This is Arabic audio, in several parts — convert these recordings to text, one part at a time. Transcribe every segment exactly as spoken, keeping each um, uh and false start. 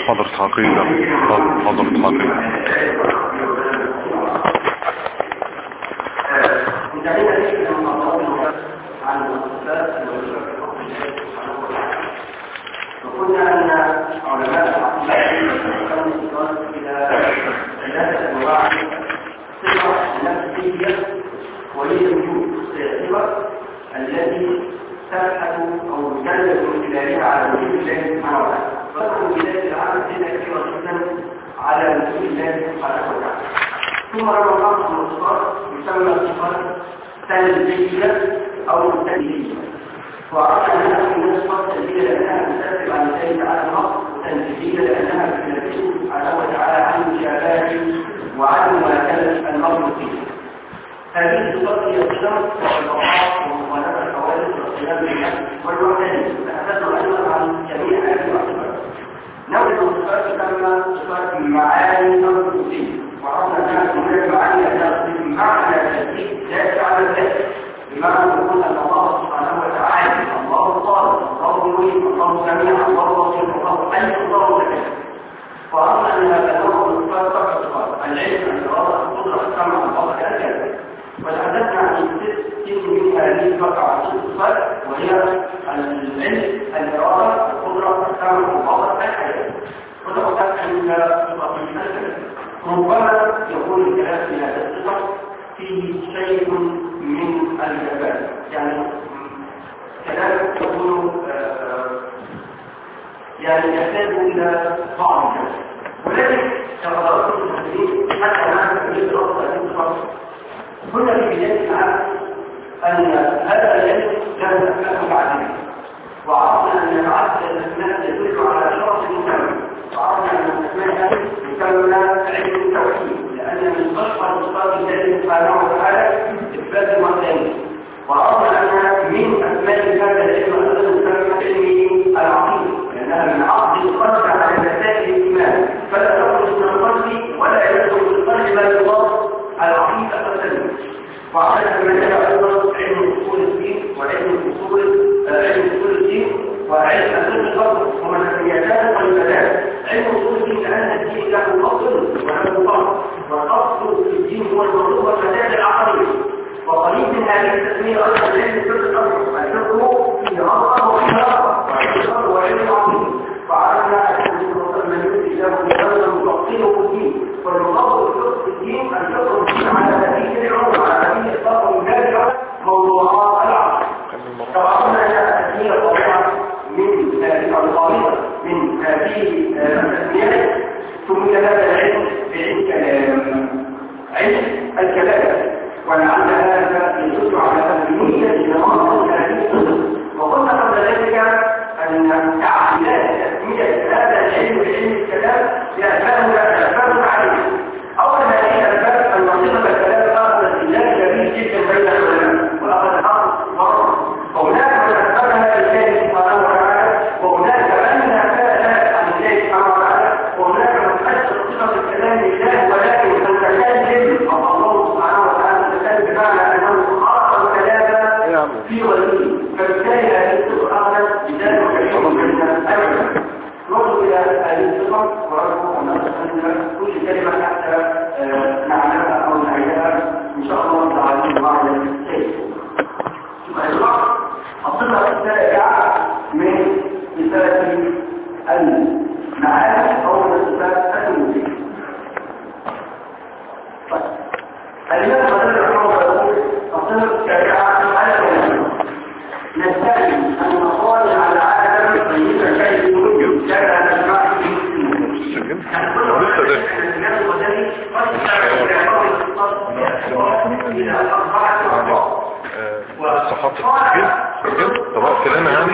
حضرة حقيقة حضرة حقيقة. انتهينا ليه من المطالب عن الصفات وقلنا ان علماء العقيدة يقسمون الصفات الى ثلاثة انواع: صفة نفسية وهي الوجود، الصفة التي تبحث او تدل من خلالها على وجود الله سبحانه وتعالى. فصل بداية العالم هنا كثيرة جدا على وجود الله سبحانه وتعالى. ثم لما نقص الصفات يسمى صفات سلبية او تنزيهية. وعرفنا انها من الصفات السلبية لانها تؤثر على الله تعالى النقص، وتنزيهية لانها تنزه سبحانه وتعالى عن مشابهته وعن مماثلة المخلوقين. هذه الصفات هي القدم والبقاء ومخالفة الحوادث واختلاف النفس والوحدانية. تحدثنا ايضا عن جميع هذه الصفات. نوع الصفات تسمى صفات معاني الوجودية، وعرفنا انها تمثل معاني انها بمعنى تجديد لا على الذات، بمعنى نقول ان الله سبحانه وتعالى الله الصالح، الله يريد، الله سميع، الله بصير، الله حي، الله متكلم. وعرفنا ان هذا النوع من الصفات سبع صفات: العلم، الاراده، القدره، السمع، البصر، الكلام. وتحدثنا عن ست من هذه السبع صفات، وهي العلم، الاراده، القدره، السمع، البصر، الحياه. وتحدث عن صفات الكلام. ربما يكون الكلام في هذا الصفة فيه شيء من الجبال، يعني كلام يكون يعني يحتاج إلى بعض الكلام، ولكن كقدرات المسلمين حتى نعرف كيف نربط هذه الصفة. كنا في بداية العام أن هذا العلم كان أسماء متعددة، وعرفنا أن العدد الأسماء يدل على شرف المسمى، وعرفنا أن الأسماء يسمى علم التوحيد، لأن من أشهر صفات الله سبحانه وتعالى إثبات الوحدانية. وعرفنا أن من أسماء هذا العلم أيضا يسمى علم العقيدة، لأنها من عقد القلب على مسائل الإيمان، فلا يخرج من القلب ولا يدخل في القلب ما يضاف العقيدة السليمة. وعرفنا أن هذا أيضا علم أصول الدين وعلم أصول علم أصول الدين وعلم أصول الفضل ومسؤوليتان والبدات. علم أصول الدين لأن الدين له أصل وله فرع، والأصل في الدين هو المطلوب والمسائل العقلية. وقريب من هذه التسمية أيضا علم الفقه الأصل، الفقه في أصل وفي أصل، والفقه هو علم عقلي. وعرفنا أن المصطلح من يؤتي له بجانب مفصله في الدين، والمفصل الفقه في الدين الفقه في الدين على سبيل العلوم، على سبيل إطلاق مجال موضوعات العقل. طبعا هي طبيعة من هذه القاعدة من هذه التسميات. ثم هذا العلم بعلم كلام، علم الكلام، ولعل هذا يدل على أهمية نظام هذه الصفة. وقلنا قبل ذلك أن تعديلات تسمية هذا العلم بعلم الكلام لأسباب عليه. أول هذه الأسباب أن صفة الكلام أخذت خلاف كبير جدا بين العلماء، وأخذ حق مرة. وهناك من أثبتها لله سبحانه وتعالى، وهناك من نفاها عن الله سبحانه وتعالى، وهناك من أثبت صفة الكلام لله ولكن تتكلم الله سبحانه وتعالى تتكلم بمعنى أنه خاص الكلام في غيره. فبالتالي هذه الصفة أخذت بذلك كثير من الأجل. نصل إلى هذه الصفة ورجو أن نصل كل كلمة حتى نعلمها أو نعيدها إن شاء الله تعالى بعد الشيء. الصفة السابعة من صفات المعاني أو من صفات الوجود. الإمام الغزالي رحمه الله يقول: الصفة السابعة على العلم نستعلم أن مصالح العالم طيبة شيء الوجود كان نجمع في المسلمين. الإمام الغزالي قد يستعلم إلى أربعة أربعة الصحات التسجيل طبعا كلامة يعني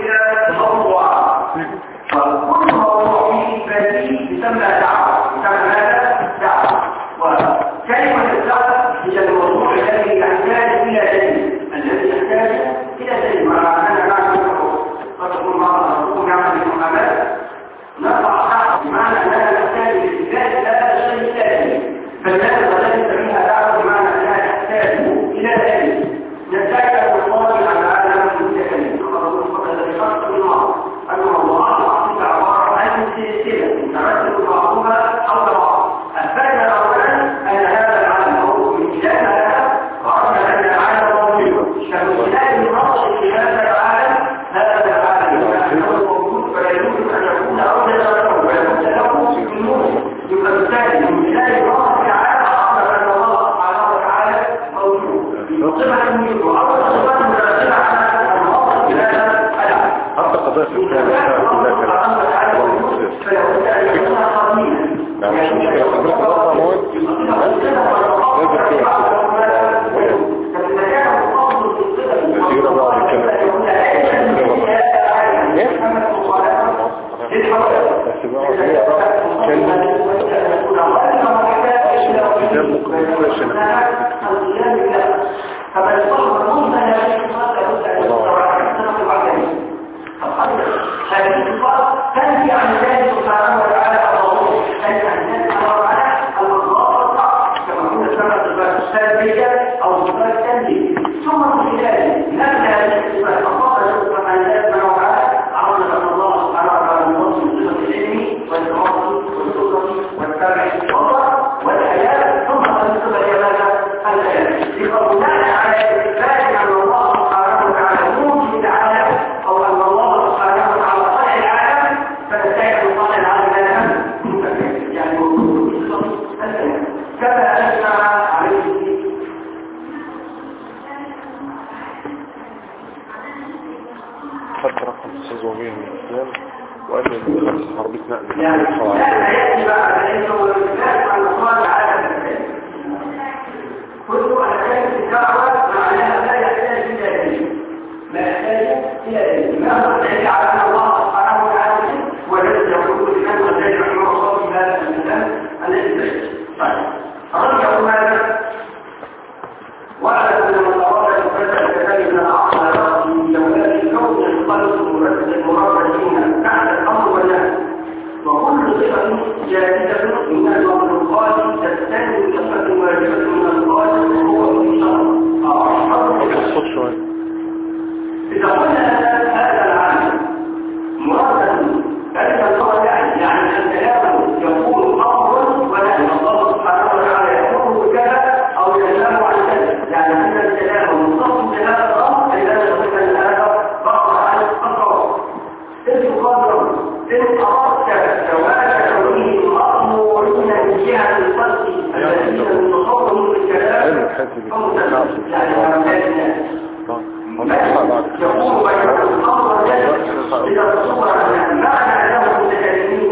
فكل موضوع فيه بديل يسمى دعوة، يسمى هذا دعوة. وكلمة الدعوة هي الموضوع الذي يحتاج إلى دليل، الذي يحتاج إلى دليل. مع أننا نعمل قد تكون بعض الرسول يعمل المحاماة نرفع دعوة بمعنى أننا نحتاج للإثبات لا شيء إلى دليل، فالناس الذي يسميها دعوة بمعنى أنها تحتاج إلى دليل. نتاج المصالح على العالم المتكلم. الرسول صلى الله عليه وسلم القيام بالله فمن صبر ممكن لا يصبر لابد ان يستوعب بعدين هذه الصفات تنفي عن الله سبحانه وتعالى الضرورة تنفي عن الله سبحانه وتعالى المضاعفة كما كنا سمعنا الصفات السلبية أو الصفات السلبية ثم من خلال نفس هذه الصفات فقط يصبح عن الله سبحانه وتعالى عرض أن الله سبحانه وتعالى ينظم صفة العلم والإرادة والسلطة والتبع والوضع والحياة ثم تنصب إلى ماذا؟ الحياة لقبولنا على إثبات أن الله سبحانه وتعالى ممكن تعالى أو أن الله سبحانه وتعالى صنع العالم فنستعد أن صنع العالم يعني كما أجمع عليه حتى رقم السيزومين من الإسلام وأن الخمس حربية نقل يعني لا يأتي بعد ذلك هو الإسلام عن صنع العالم كل أحكام الدعوة معناها لا يحتاج إلى دين ما يحتاج إلى دين ما هو الذي على الله سبحانه وتعالى والذي يقول الإمام والذي رحمه الله في هذا الإسلام الذي بيت طيب رجعوا ماذا وعلى أن الله يفتح كذلك العقل من جوال الكون القلب المرتبين بعد الأمر والنهي وكل صفة جاهزة من المخلوقات تستند صفة واجبة من الخالق وهو في شرط إذا قلنا هذا العالم مرتب ذلك القول يعني الكلام يقول أمر ونهي الله سبحانه وتعالى يقول بكذا أو ينام عن كذا يعني أن الكلام مختص بهذا الأمر أي لا يصح أن هذا بقى عن الصواب إذ قدر إن أردت زواج كونه مأمورين من جهة الخلق الذين يتصورون بالكلام يعني هؤلاء الناس يقول بينهم الأمر الذي إذا تصور أن معنى له المتكلمين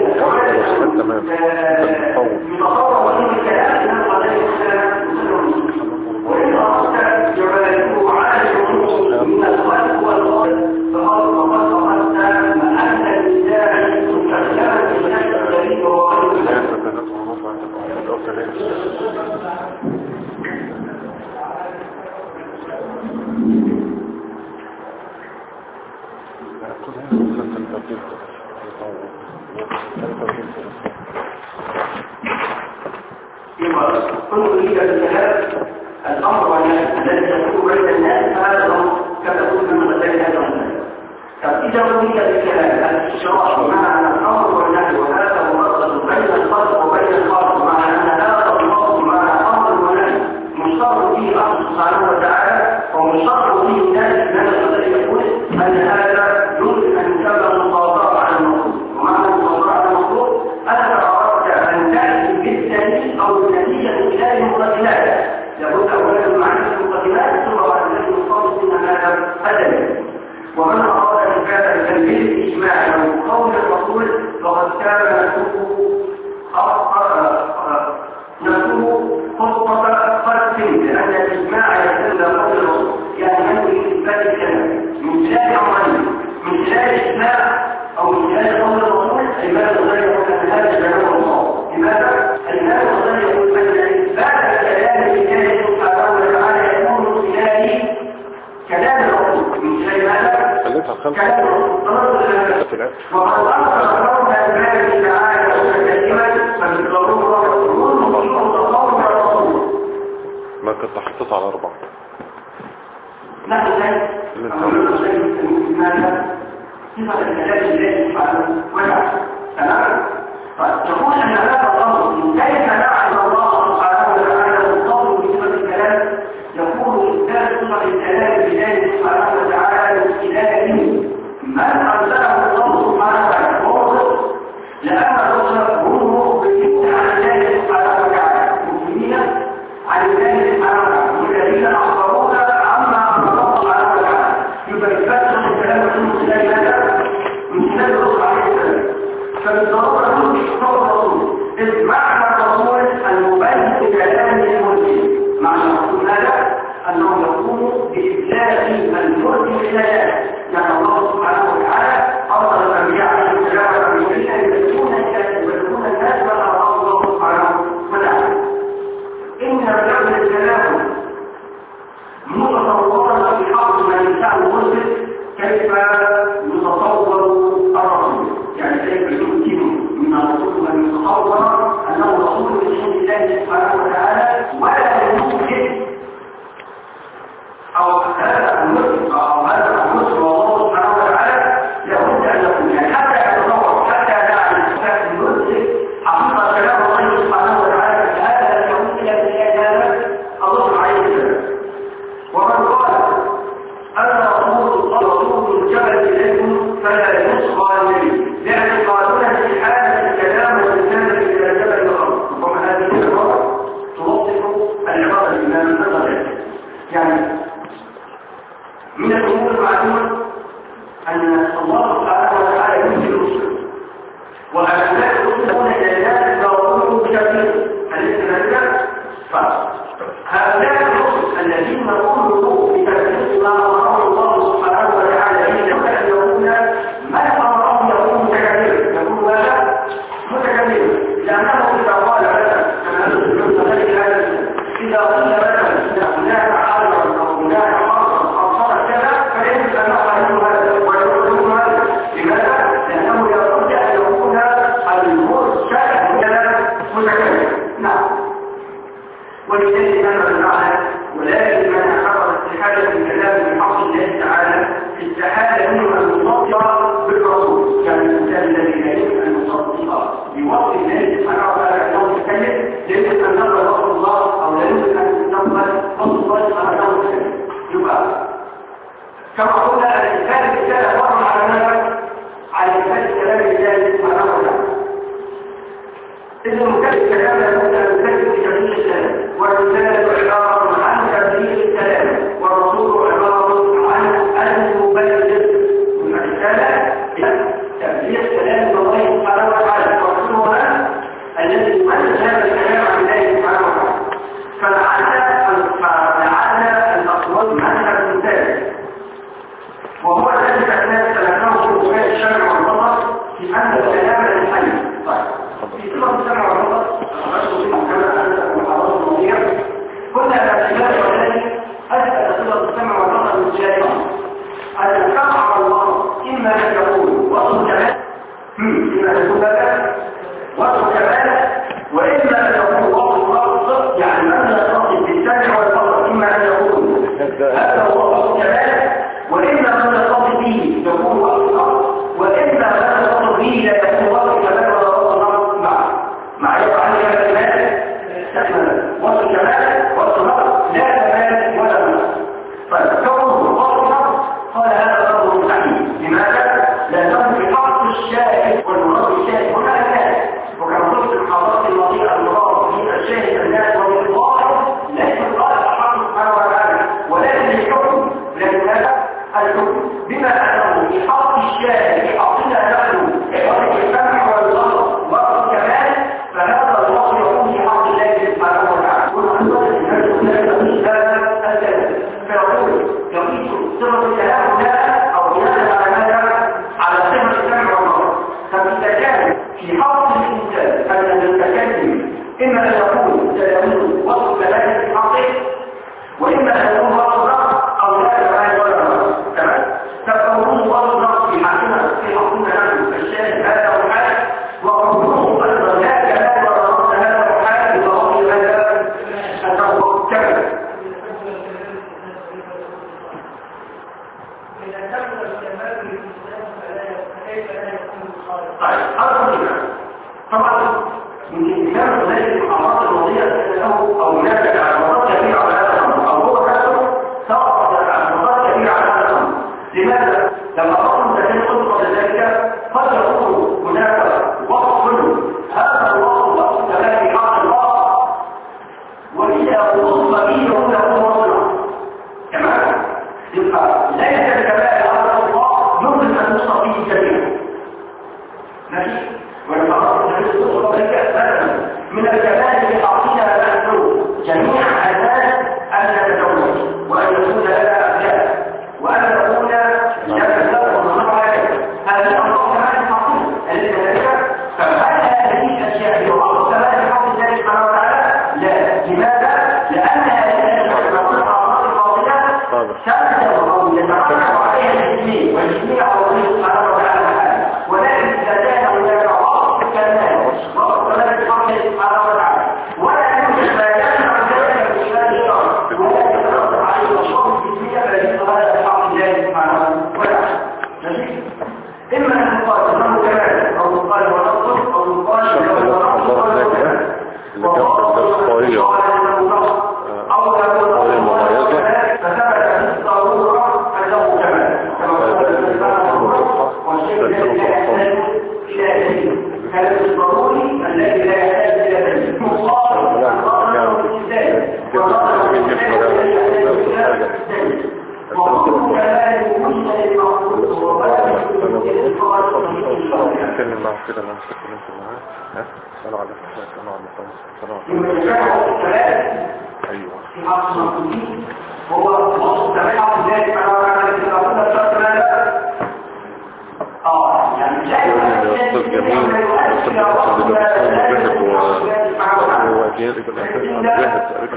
يتصور من الكلام من قضايا الكلام وإن أردت جواله عالم من الخلق والخلق فقال فقد فقدت أن الإنسان مستخدما في نفس الدليل وقلب كل يريد الكلام الأمر والنهي الذي يكون بين الناس فهذا الأمر كما قلنا من غير هذا الأمر فإذا أريد الكلام الإشراح بمعنى الأمر والنهي وهذا مرتبط بين الخلق وبين الخالق مع أن هذا النص مع الأمر والنهي مشترك فيه الله سبحانه وتعالى ومشترك فيه الناس من الذي يقول أن هذا يمكن أن يسمى مصادرة على المخلوق ومعنى المصادرة على المخلوق أنت أردت أن تأتي بالدليل أو النتيجة من خلال المقدمات لابد أولا من معرفة المقدمات ثم بعد ذلك نصادف أن هذا أدبي ومن أراد أن كان التنبيه الإجماعي أو قول الرسول فقد كان نفسه خطة فرد لأن الإجماع يتم قول الرسول يعني ينوي إثبات الكلام من خلال أمرين من خلال الإجماع أو من خلال قول الرسول الإمام الغزالي يقول أن هذا كلام الله لماذا؟ الإمام الغزالي يقول أن إثبات الكلام لله سبحانه وتعالى يكون من خلال كلام الرسول من خلال ماذا؟ كلام الرسول وقد أنصر قول الإمام تعالى متكلما فبالضرورة يقول مصير تطور الرسول ما كنت حطيت على أربعة نحن ذلك أقول لك ماذا؟ صفة الكلام لله سبحانه وتعالى تمام؟ فتقول أن هذا الأمر كيف نعلم الله سبحانه وتعالى القول بصفة الكلام يقول إثبات صفة الكلام لله سبحانه وتعالى باستدلال من أرسله الله سبحانه وتعالى هو الرسل لأن الرسل هم مخبرين عن الله سبحانه وتعالى مسلمين عن الله سبحانه وتعالى والذين أخبرونا عما أخبر الله سبحانه وتعالى يبقى إثبات صفة الكلام من خلال ماذا؟ من خلال الرسل عليه السلام فبالضرورة يشترط الرسول إذ معنى الرسول المبين بكلام المسلم معنى الرسول هذا أنه يقوم بإبلاغ المسلم الآيات يعني الله سبحانه وتعالى أرسل الأنبياء عليه السلام والمرسلين يبلغون الناس ويبلغون الناس ما أراد الله سبحانه وتعالى إن وهؤلاء يقولون إلى الناس ويقولون بكثير أليس كذلك؟ فهؤلاء الرسل الذين يقولوا بتكذيب ما أمره الله سبحانه وتعالى إنهم أن يكون من أمرهم يكون متكبر يكون ماذا؟ متكبر لأنه إذا قال مثلا كما نقول ذلك هذا إذا قيل مثلا إن هناك حرم أو هناك حرم أو صار كذا فيجب أن نفعل هذا ويقول هذا لماذا؟ لأنه يرد أن يكون المرسل متكبر نعم ولذلك أنا المعنى ولكن من أحرر استحالة الكلام بحق الله تعالى في استحالة منه المصدق بالرسول يعني الإنسان الذي لا يمكن أن يصدق بوصف الله سبحانه وتعالى أنه يتكلم يمكن أن نقبل وصف الله أو لا يمكن أن نقبل وصف الله سبحانه أنه يتكلم يبقى كما قلنا الإنسان الرسالة فرع على ماذا؟ على إنسان كلام الله سبحانه وتعالى إذا مكتب كلام لابد أن نكتب بتبديل الكلام والرسالة عبارة عن تبديل الكلام والرسول عبارة عن المبلغ والرسالة تبديل كلام الله سبحانه وتعالى والرسول هو الذي يمثل هذا الكلام عن الله سبحانه وتعالى فلعل الأصوات منهج مثال وهو الذي كان سلكه في الشرع والنظر في أن الكلام الحي في صفة السمع والبصر أخرجه في محكمة أنت ومحاضرة الموضوع كنا الأسئلة والذي أسأل صفة السمع والبصر من الجائزة أن السمع والبصر إما أن يقول وصف كمال إما أن يكون لك وصف كمال وإما أن يقول وصف وصف يعني من يتصف بالسمع والبصر إما أن يقول هذا هو وصف كمال وإما من يتصف به يكون وصف وإما من يتصف به لا يكون وصف كمال مع يقع عنه كمال استكمل وصف كمال وصف نقص لا كمال ولا نقص طيب كونه وصف نقص قال هذا امر مستحيل لماذا؟ لانه في حق الشاهد والمراد الشاهد هنا الناس وكما قلت في المحاضرات الماضيه المراد في الشاهد الناس والظاهر ليس الظاهر حق سبحانه وتعالى ولكن الحكم لكن هذا الحكم بما انه في حق الشاهد في حقنا نحن وفي السمع والبصر وصف كمال فهذا الوصف يكون في حق الله سبحانه وتعالى والأنواع الناس لا يقيس هذا الكلام فيقول يقيس صفة الكلام لا أو بناء على ماذا؟ على صفة السمع والبصر فإذا كان في حق الإنسان أن المتكلم إما أن يقول سيكون وصف كلامه في حقه وإما أن يكون وصف نقص أو لا كمال ولا نقص تمام؟ فقوله وصف نقص في حقنا في حقنا نحن الشاهد هذا هو الحال وقوله أيضا لا كمال ولا نقص هذا هو الحال وهو ماذا؟ أنه كمل إذا كمل الكمال للإنسان فكيف لا يكون الخالق؟ طيب هذا هو طبعا يمكن كان هناك المحاضرات الماضية له أو هناك اعتراضات كثيرة على هذا الأمر أو هو نفسه سقط اعتراضات كثيرة على هذا الأمر لماذا؟ لما أصلا تكون قد قبل ذلك قد يكون هناك وصف هذا الوصف وصف كلام في حق الله وإذا وصف به يكون له وصف تمام؟ يبقى ليس الكمال على الله يمكن أن يوصف به كثيرا ماشي؟ ولما أردت أن يوصف ذلك مثلا من الكمال في حقنا نحن جميع أساس أن نتزوج وأن يكون لنا أبناء وأن نكون لنا زوج ونصنع هذه أمر كمال في حقنا أليس كذلك؟ فهل هذه الأشياء هي أمر كمال في حق الله سبحانه وتعالى؟ لا لماذا؟ لأن هذه الأشياء نصنعها أمر الفاضلة تبدأ أو يترتب عليها الاثنين والاثنين على الله سبحانه وتعالى ولكن إذا كان هناك وصف كمال وصف كمال في حق الله سبحانه وتعالى ولا يوجد ما يمنع ذلك من خلال الشرع ولا يترتب عليه وصف جسمية فليس هذا في حق الله سبحانه وتعالى إما أن يقال أنه كمال أو يقال ونصف أو يقال أنه ونصف أو يقول فثبت في الضرورة أنه كمال كما قال اتكلم معه كده لما اتكلمت معاه ها اسأله على الأسئلة اسأله على المقامس اسأله على ايوه هو مصر تمام عبد ذلك انا انا اقول لك شرط لا اه يعني لا يصدق جميل يصدق أصلا للمذهب وهو جاهز بالأساس على جاهز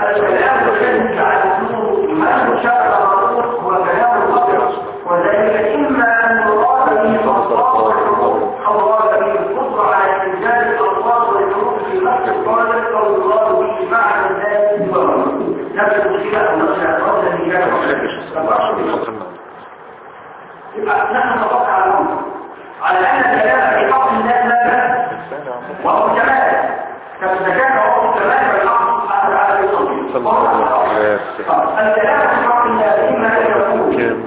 تقريبا وذلك إما أن يراد به الألفاظ والحروف أو يراد به القدرة على إنزال الألفاظ والحروف في نفس القالب أو يراد به معنى ذلك نفس المشكلة أو نفس الأعراض التي كانت يبقى نحن نتوقع على الأمر على أن الكلام في حق الله لا وهو الجمال فإذا كان هو الجمال فالحق سبحانه وتعالى يصلي الكلام في حق الله إما أن يكون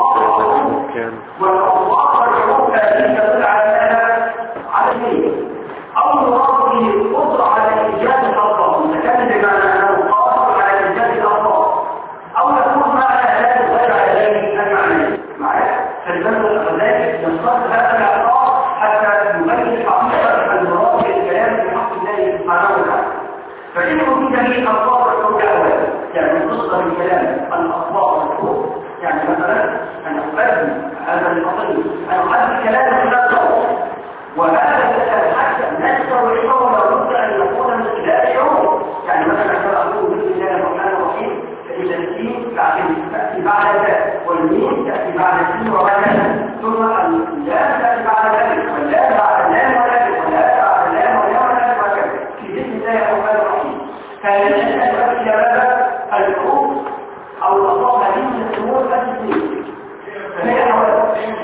والأصوات والحروف التي تدل على على شيء أو يراد به القدرة على إيجاد الألفاظ متكلم بمعنى أنه قادر على إيجاد الألفاظ أو يكون معنى ذلك غير هذين المعنيين معايا فالبنك الغزالي يصطاد هذا الألفاظ حتى يبين حقيقة المراد بالكلام في حق الله سبحانه وتعالى فإن وجد به الألفاظ والحروف أولا يعني مصدر الكلام الألفاظ والحروف يعني مثلا أنا أفهم هذا الفصل أنا أفهم كلام لا صوت وهذا الحاجة نستوعبه ولا بد أن يكون من خلال شعور يعني مثلا أنا أقول بسم الله الرحمن الرحيم فإذا السين تأتي بعد ذلك والميم تأتي بعد السين وبعد ثم اللام تأتي بعد ذلك واللام بعد اللام والألف واللام بعد اللام واللام والألف وكذا في بسم الله الرحمن الرحيم فإذا أتت إلى هذا الحروف أو الأصوات هذه من الأمور التي فهي أولا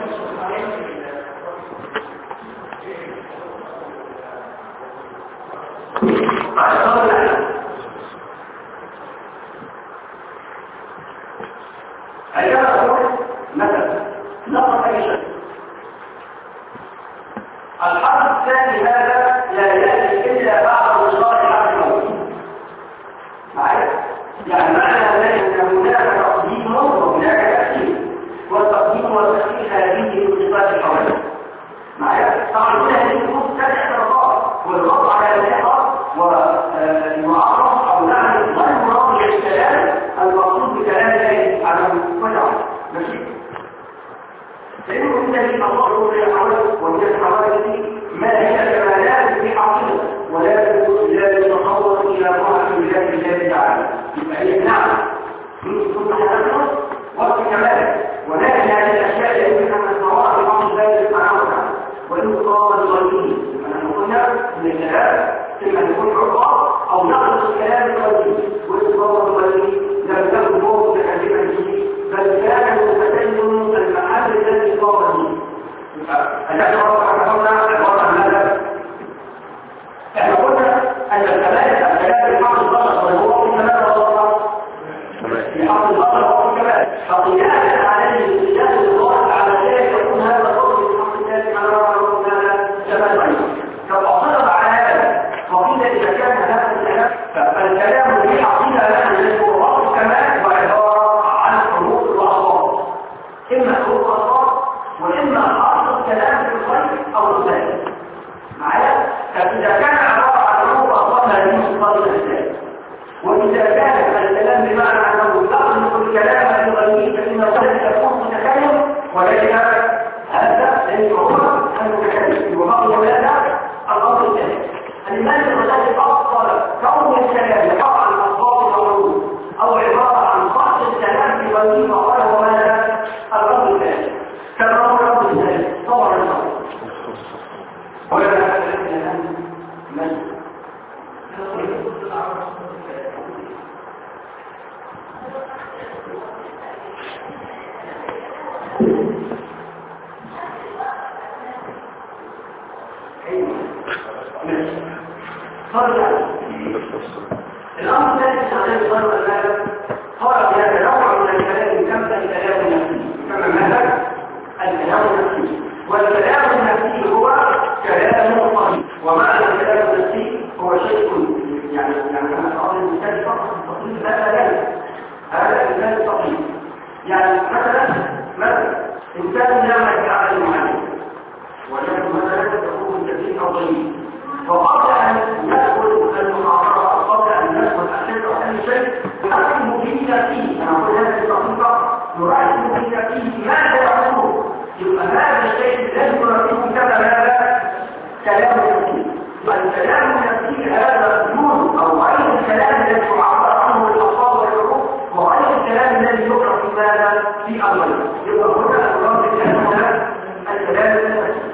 أيها أقول مثلا نقص أي شيء الحرف الثاني هذا لا يأتي إلا بعد وصال حرف الموت معايا يعني معنى ذلك أن هناك تقديم وهناك تأثير والتقديم والتأثير هذه من صفات الحوادث معايا طبعا هنا هذه النصوص ثلاث اعتراضات والرد على الحق والمعارض أو نعم غير مراد للكلام المقصود بكلام الله على المجال ماشي فإنه إذا لي الله يقول يا حوادث وهي الحوادث ما هي كمالات في حقيقة ولا تكون لا يتخوض إلى روح الله الله تعالى يبقى هي نعم ثم تنفس وقت كمالك ولكن هذه الأشياء لا يمكن أن نتصورها في بعض الله سبحانه وتعالى وإن قام الغيبين فنحن قلنا أن الكلام إما يكون عقاب أو نقص الكلام الغيبي وإن قام الغيبين لم يكن موت تكلما به بل كان متكلم المحل الذي قام به أنت تعرف أن قلنا عبارة عن هذا احنا قلنا أن الكلام الكلام بحق البشر وهو في كلام الله بحق البشر وهو في كلام فقياس عليه قياس الله على ذلك يكون هذا الرجل بحق الله على ربنا هذا كما غيره فأصدر على هذا وقيل إذا كان هذا الكلام فالكلام في حقيقة نحن نقول وقت كمان وعبارة عن حروف الأصوات إما حروف الأصوات وإما أصل الكلام في الخير أو الخير معايا فإذا كان عبارة عن حروف أصوات هذه صفات الأسلام وإذا كان الكلام بمعنى أنه يخلق الكلام الغني فإنه قد يكون متكلم ولكن هذا ليس هو المتكلم وبقي هذا الأمر الثاني الإمام الغزالي أفضل كون الكلام يقع عن أصوات الحروف أو عبارة عن خاص الكلام في غني وقال هو ماذا الأمر الثاني كما هو الأمر الثاني طبعا الأمر ولا الآن من الأمر الثالث عليه الصلاة والسلام قال هذا نوع من الكلام يسمى الكلام النفسي كما مثلا الكلام النفسي والكلام النفسي هو كلام طبيعي ومعنى الكلام النفسي هو شيء يعني يعني كما قال الإنسان فقط التطبيق لا ذلك هذا الإنسان التطبيق يعني مثلا مثلا إنسان يعمل بعمل معين ولكن مثلا تقوم كلام النفسي. الكلام النفسي هذا مضمون او غير الكلام الذي يعبر عنه الالفاظ والحروف وغير الكلام الذي يقرا في ماذا في الغيب. يبقى هنا الرب الكلام هنا الكلام النفسي.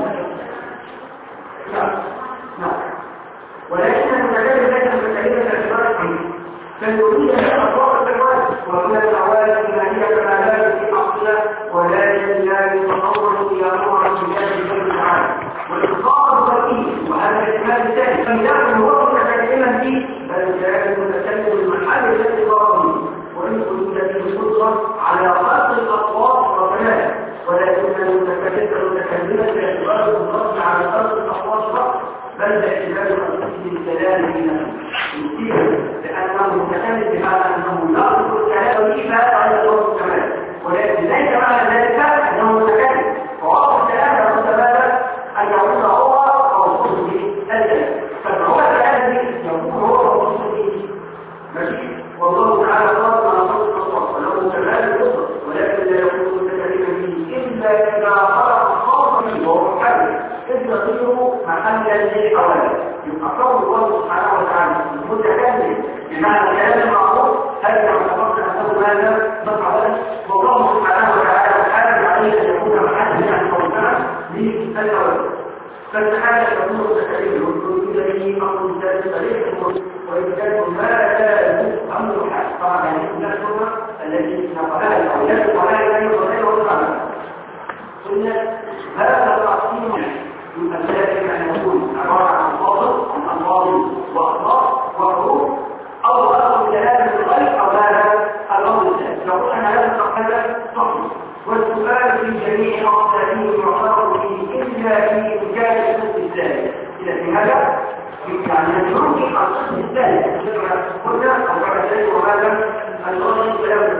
نعم. ولكن المتكلم ليس متكلما باعتبار الحديث بل يريد ان اطلاق الكلمات وهي الحوادث الماليه كمالات في اصلها ولكن لا يتصور الى امر بجانب الله تعالى والاخطاء الذكي وهذا الاحتمال الثاني لم يكن هو متكلما فيه بل كان المتكلم المحل الذي ضرب به وان كنت به القدره على خلق الاصوات والكلام ولكن المتكلم متكلما باعتبار القدره على خلق الاصوات فقط بل باعتبار تفسير الكلام بنفسه لانه متكلم بمعنى انه يربط الكلام به فهذا غير الوصف كمان ولكن ليس معنى ذلك انه متكلم فوصف الكلام يقول ماذا ان يقول هو موصوف به الكلام فهو الكلام يقول هو موصوف به ماشي والله تعالى قال على صوت الصوت وله كمال القدره ولكن لا يكون متكلما به الا اذا خلق الصوت منه وهو حي إذ يصير محلا للحوادث يبقى قول الله سبحانه وتعالى المتكلم بمعنى الكلام المعروف هل يعتبر انه ماذا مفعلا والله سبحانه وتعالى حارب عليه ان يكون محلا عن قولنا للحوادث فاستحاله يكون متكلم يريد به امر ذات صريح ويتكلم ما لا امر حق طبعا يعني النسبه التي نقلها الاولاد ولا يبين ولا يوضع قلنا هذا التقسيم يمثل أن يكون عبارة عن فاضل عن ألفاظ وأخلاق وحروف أو أخذ كلام الغيب أو هذا الأمر الثاني لو أن هذا التقسيم صحيح والسؤال في جميع أقسامه يعتبر فيه إلا في إنجاز القسم الثاني إذا في هذا يعني يمكن القسم الثاني قلنا أو بعد ذلك وهذا الغرض الكلام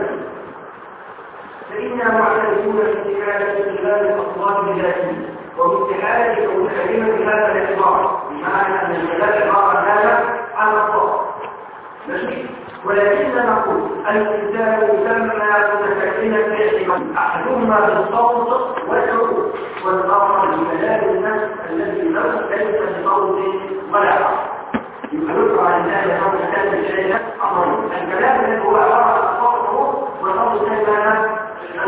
فإنا معترفون في استحالة استغلال الأصوات بذاته وباستحالة المتكلمة بهذا الاعتبار بمعنى أن الكلام عبارة هذا عن الصوت ماشي ولكننا نقول الإنسان يسمى متكلما باعتبار أحدهما بالصوت والحروف والآخر بكلام النفس الذي ليس بصوت ولا حرف يبقى يدعو على الإنسان يقول كلام الشيء أمرين الكلام الذي هو عبارة عن الصوت والحروف والصوت الثاني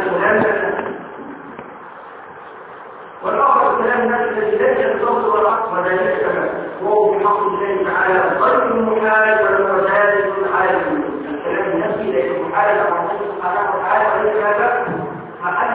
والآخر الكلام الناس الذي ليس بالضبط والعقل ولا ليس كذلك وهو في حق الله تعالى غير المحال ولا مجال المحال الكلام النفسي ليس محال على الله سبحانه وتعالى وليس هذا محل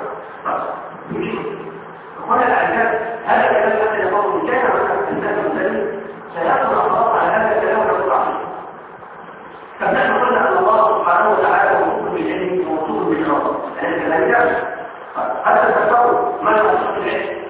هنا الأعجاب هذا الكلام الذي يقول كان الناس المسلمين سيأخذ الله على هذا الكلام ونقول عليه فنحن قلنا أن الله سبحانه وتعالى موصول بالعلم وموصول بالرب هذا لا يجوز هذا التصور ما يوصف العلم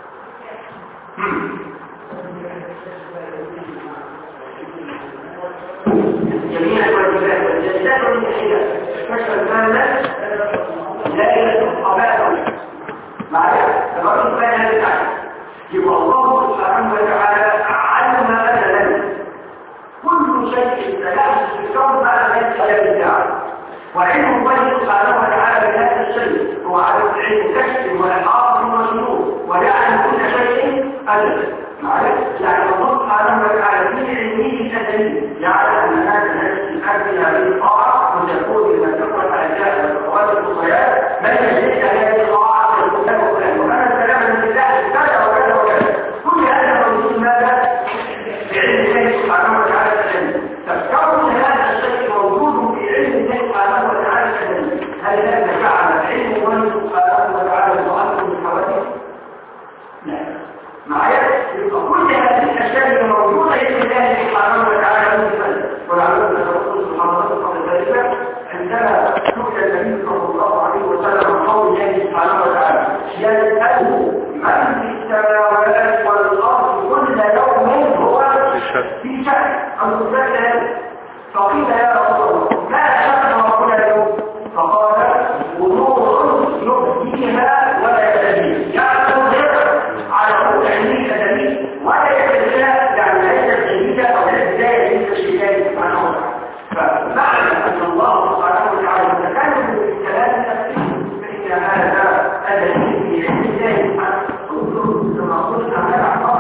جميع الواجبات والجزاء والتحيات كشف المال لا يلزم قبائل معايا الرجل كان هذا العلم يبقى الله سبحانه وتعالى علم أجلا كل شيء تلاحظ في الكون ما ليس يبدع وعلم الله سبحانه وتعالى بهذا الشيء هو علم كشف والإحاطة والمشروع ويعلم كل شيء أجل معلش يعني الله سبحانه وتعالى في علمه الأزلي يعلم أن هذا الذي يؤدي هذه الطاعة وتكون لما تقوى الأجزاء والأخوات الصغيرات من يجد هذه الطاعة والكتاب والكلام وأنا الكلام الذي لا كذا وكذا وكذا كل هذا موجود ماذا؟ بعلم الله سبحانه وتعالى الأزلي فكون هذا الشيء موجود في علم الله سبحانه وتعالى الأزلي هل هذا جعل علم الله سبحانه وتعالى مؤثر بالحوادث؟ لا معايا يبقى كل هذه الاشياء الموجوده في الله سبحانه وتعالى مثلا ولعلنا نقول سبحان الله قبل ذلك عندما سئل النبي صلى الله عليه وسلم عن قول الله سبحانه وتعالى يسأله من في السماوات والارض كل يوم هو في شأن أو ذلك فقيل يا رسول الله ما شأن ربنا اليوم فقال ونور يؤتيها ولا يستجيب يعني على طول علمية دليل ولا يتجاه يعني ليس جديدة أو ليس جديدة الشيء سبحانه وتعالى فمعنى أن الله سبحانه وتعالى متكلم بالكلام النفسي فإن هذا الدليل في علم الله سبحانه وتعالى كما قلنا على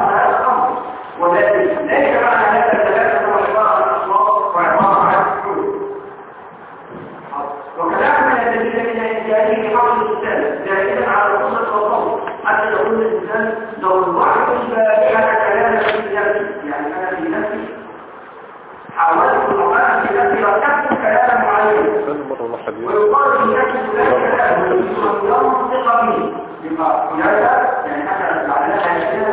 البارحة كلاما في نفسي، يعني أنا في نفسي حاولت القرآن في نفسي ركبت كلاما معينا ويقال في نفسي لا كلام ينطق به لما هناك يعني حتى بعدها يشتغل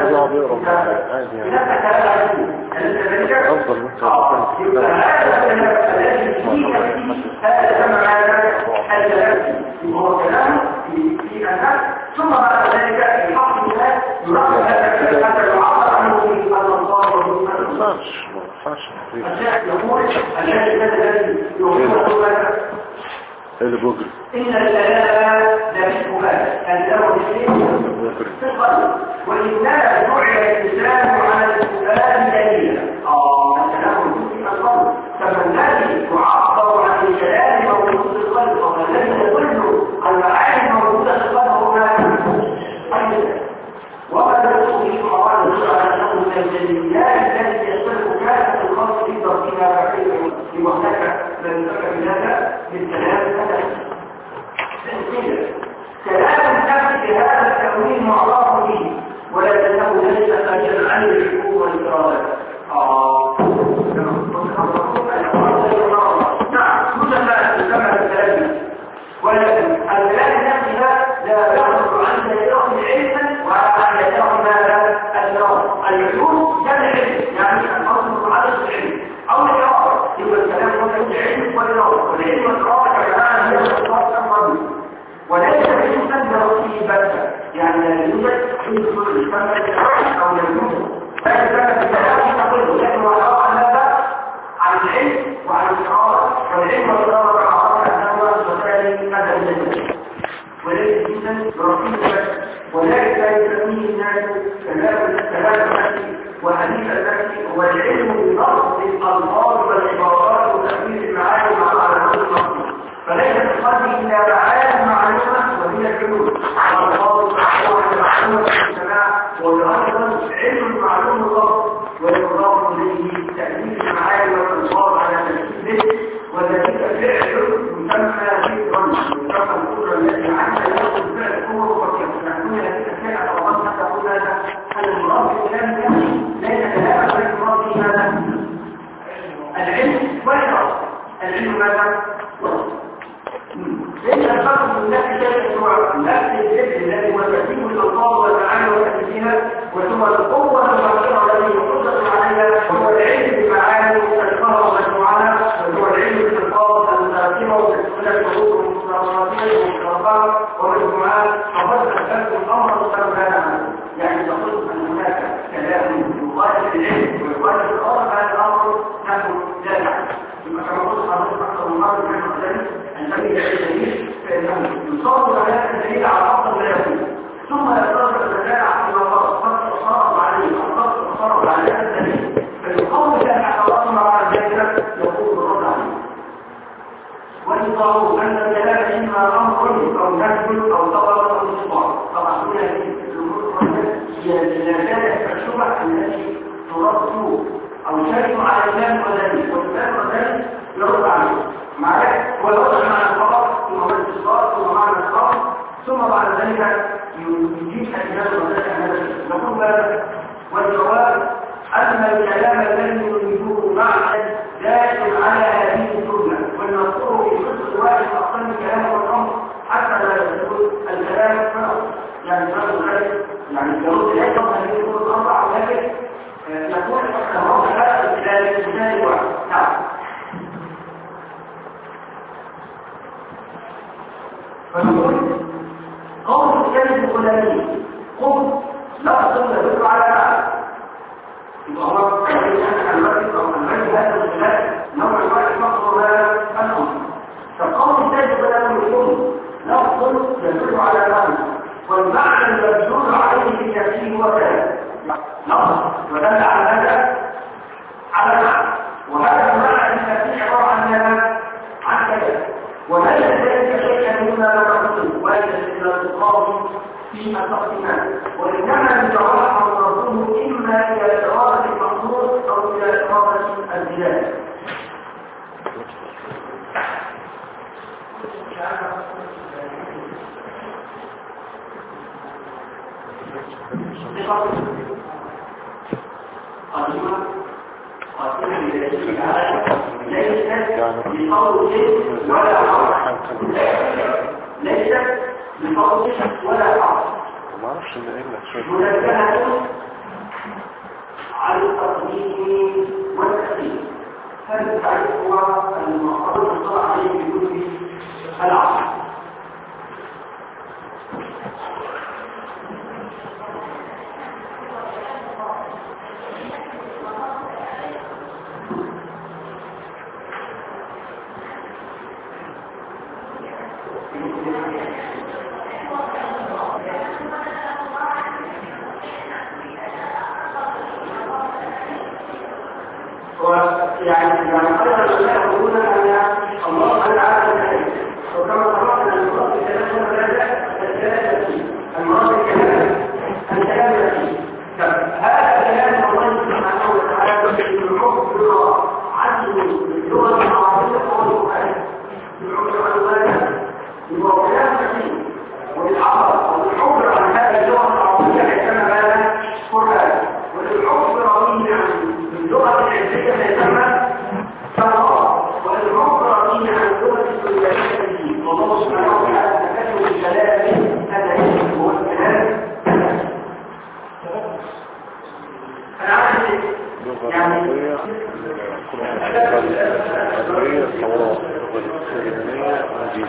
هناك كلام أفضل من يبقى هذا الذي في نفسي هذا كما هذا هو كلام في الناس ثم بعد ذلك في حق الناس يرغب هذا حتى يعبر عنه في الأنصار وفي الأنصار الشيخ يقول الذي الذي يقول اللي بجري إن الكلام لبسها الكلام بالشيء ثقل والإنسان دعي الإنسان على السؤال دليلا آه الكلام بالشيء القلب فمن الذي يعبر عن الكلام موجود في القلب ومن الذي يدل على المعاني الموجودة في القلب هو وما تدخل في حوالي على أنه من الجليات التي يصرف كافة الخاص في ضربها فعليه في وحدك من ذكر هذا بالكلام هذا كلام النفس بهذا التأويل معرف به ولكنه ليس أجل عن الحقوق والإرادة آه نعم مجمع كما الكلام ولكن الكلام النفسي لا يخرج عن دائرة علما وعن دائرة ماذا؟ الإرادة العلوم كان علم يعني الأصل على العلم أو الإرادة يبقى الكلام هو العلم والإرادة والعلم والإرادة كمان هي الأصل الرمي وليس بالنسبة لرسيه بس يعني لا يوجد في كل الفن أو لا يوجد فإذا كانت الكلام تقول لكن هو عبارة عن ماذا؟ عن العلم وعن الإرادة والعلم والإرادة عبارة عن أنواع وسائل هذا الجنة وليس جدا برسيه بس ولكن لا يسميه الناس كلام الكلام النفسي وحديث النفسي هو العلم بضبط الألفاظ والعبارات وتأثير المعاني مع العلماء المصري فليس القلب إلا معاني معلومة وهي الحلول الألفاظ والمعلومة في السماع والأيضا علم معلوم اللفظ ويضاف إليه تأثير المعاني والألفاظ على تركيبه وذلك فعل مسمى ذكرا يسمى القدرة التي عنها يأخذ فعل قوة ويكون هذه الفعل أو أن تقول هذا المراد بالكلام ليس كلاما بل المراد به ماذا؟ العلم والإرادة العلم ماذا؟ ليس الفرق من نفس شيء هو نفس الذكر الذي هو ترتيب الألفاظ والمعاني وتأثيرها وثم القوة المؤثرة التي يقدر عليها هو العلم بمعاني مختلفة ومجموعات وهو العلم بالألفاظ المترتبة وتسمية الحروف والمصطلحات والمصطلحات ومجموعات فقد أثبت الأمر مختلف هذا عنه يعني تقول أن هناك كلام يقال بالعلم ويقال بالأرض هذا الأمر نحن لا نعلم كما قلت حضرتك أكثر من مرة من ذلك الذي يعيش دليل فإنه يصاب هذا الدليل على أفضل ما يكون ثم يصاب الدليل على الله قد صار عليه قد صار على هذا الدليل فيقوم بأن حضرتنا على ذلك يقول الرد عليه ويقول أن الكلام إما أمر أو نهي أو طلب أو إصبار طبعا هنا الأمور هي الدلالات الشبه التي ترد أو شيء على الكلام والدليل والكلام والدليل يرد عليه معك ويوضع مع الفقر ثم معنى الصلاة ثم معنى الصلاة ثم بعد ذلك يجيب الإجابة وذلك عن هذا الشيء نقول ماذا؟ والجواب أن الكلام الذي يريده معنى دائم على هذه الجملة والمذكور في قصة واحد أقل الكلام والأمر حتى لا يكون الكلام فرق يعني فرق ذلك يعني الجواب لا يكون هذه الأمور الأربع ولكن يكون الأمر هذا الكلام الثاني واحد نعم فنقول قول الكلمة الفلانية قل لا أصل يدل على هذا يبقى هو يجب أن المركز أو المركز هذا الخلاف نوع الواحد مصر هذا الأمر فقول الكلمة الفلانية قل لا أصل يدل على هذا والمعنى المدلول عليه في نفسه هو كذا لفظ ودل على هذا على معنى وهذا المعنى في نفسه عبارة عن ماذا؟ عن كذا وليس ذلك شيئا مما لا نقصد وليس الى القاضي في التقسيمات وانما يتراجع مرضه اما الى اراده المقصود او الى اراده الزياده ثقة قديمة قديمة ليست بقول ولا حرف ليست بقول ولا حرف ما اعرفش ان ايه لك شيء منزهة على التقديم والتأخير. هذا التعريف هو المعتبر المصطلح عليه في كتب العصر. يعني يعني أيضا الأشياء يقولون أن الله تعالى الكلام وكما قرأنا أن الله الكلام ثلاثة الثلاثة المراد الكلام الكلام الذي هذا الكلام الله سبحانه وتعالى بالحكم بالله عنه باللغة العربية والقرآن بالعلماء بالوكالات الدين وبالعقل وبالعبر عن هذه اللغة العربية حيثما بان قرآن والعبر به عن اللغة العلمية يسمى فقط والعبر به عن اللغة السورية والله سبحانه وتعالى تكلم الكلام هذا هو الكلام أنا عارف يعني العربية التوراة والسلمية عجيب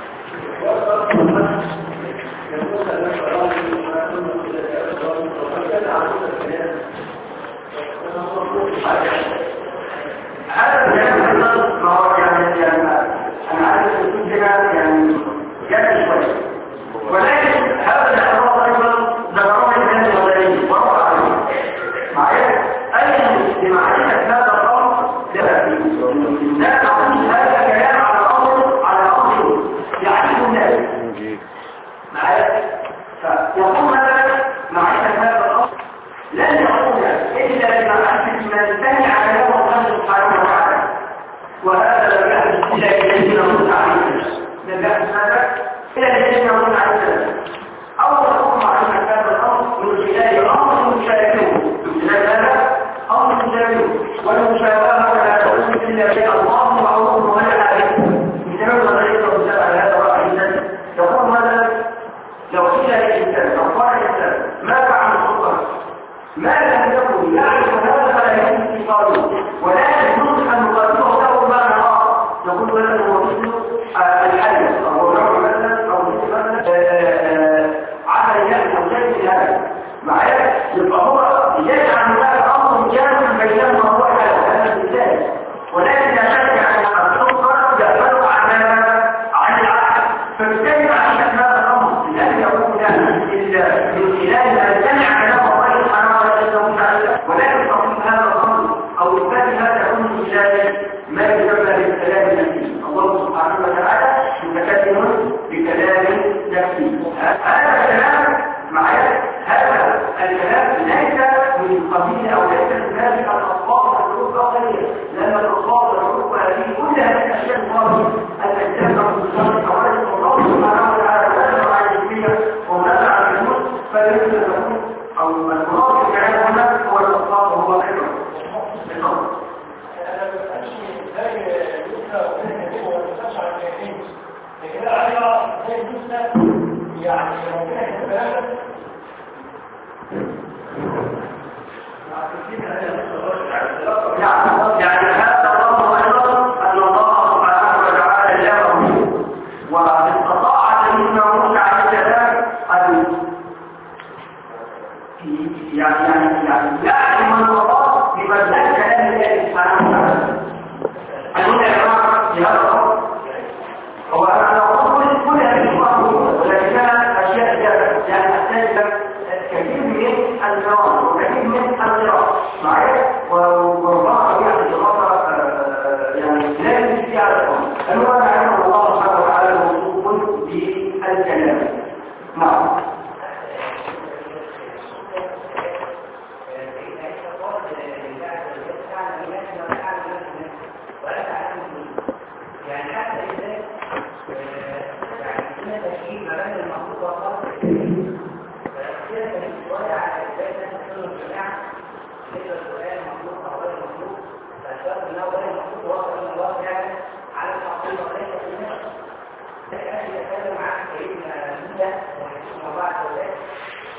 هذا الكلام ما هو يعني أنا عارف أن يعني جميل شوية ولكن هذا الأمر أيضا ذكرون الناس الغيرين ورفع عليه معايا أي بمعرفة هذا الأمر لا تقول هذا الكلام على أمر على أمر يعرف الناس معايا فيقول هذا معرفة هذا الأمر لن يقول إلا بمعرفة من سمع كلام الله سبحانه وتعالى وهذا لم يحدث إلا إليه نقول عليه لم يحدث هذا إلا إليه نقول عليه أول حكم على هذا الأمر من خلال أمر مشابه من خلال هذا أمر مشابه والمشابهة لا تكون إلا في الله معروف ولا عليه مثال غير مثال على هذا رأي الناس يقول مثلا لو قيل للإنسان لو قال الإنسان ما فعل السلطان ما لم يكن يعرف هذا فلا يمكن في قوله ولكن يمكن أن نقدمه له ما نراه نقول له هو مثل الحدث أو الرجل مثلا أو مثل مثلا عمل يأتي أو شيء هذا معايا يبقى هو يجعل هذا أمر جامع بينهما هو هذا المثال ولكن لا شك أن السلطة يعترض عن عن العقل فبالتالي معرفة هذا الأمر لن يكون إلا من خلال أن سمع كلام الله سبحانه وتعالى ولكن تقول هذا الأمر أو إثبات هذا يكون من خلال ما يسمى بالكلام النفسي الله سبحانه وتعالى متكلم بكلام نفسي هذا الكلام معايا هذا الكلام ليس من قبيل أو ليس من هذه الأصوات والحروف الأخرية لأن الأصوات والحروف هذه كل هذه الأشياء الماضية الأجسام والمصطلح حوالي الله سبحانه وتعالى وأنه عن الجميع ومنازع عن الموت فليس له أو المراد في الكلام هنا هو الأصوات وهو الحكمة بالضبط لكن عليها زي الجثة يعني ممكن يتبادل يعني هذا الأمر أيضا أن الله سبحانه وتعالى جابه واستطاع سيدنا موسى عليه السلام أن يعني يعني يعني يعلم من الله بمبدأ كلام الله سبحانه وتعالى. أقول يا جماعة في هذا الأمر هو أنا أقول كل هذه الأمور ولكنها أشياء يعني أحتاج كثير من النظام وكثير من القراءة معايا وربما طبيعة الدراسة يعني لا يمكن على الأمر أنه نعلم الله سبحانه وتعالى موصوف بالكلام. نعم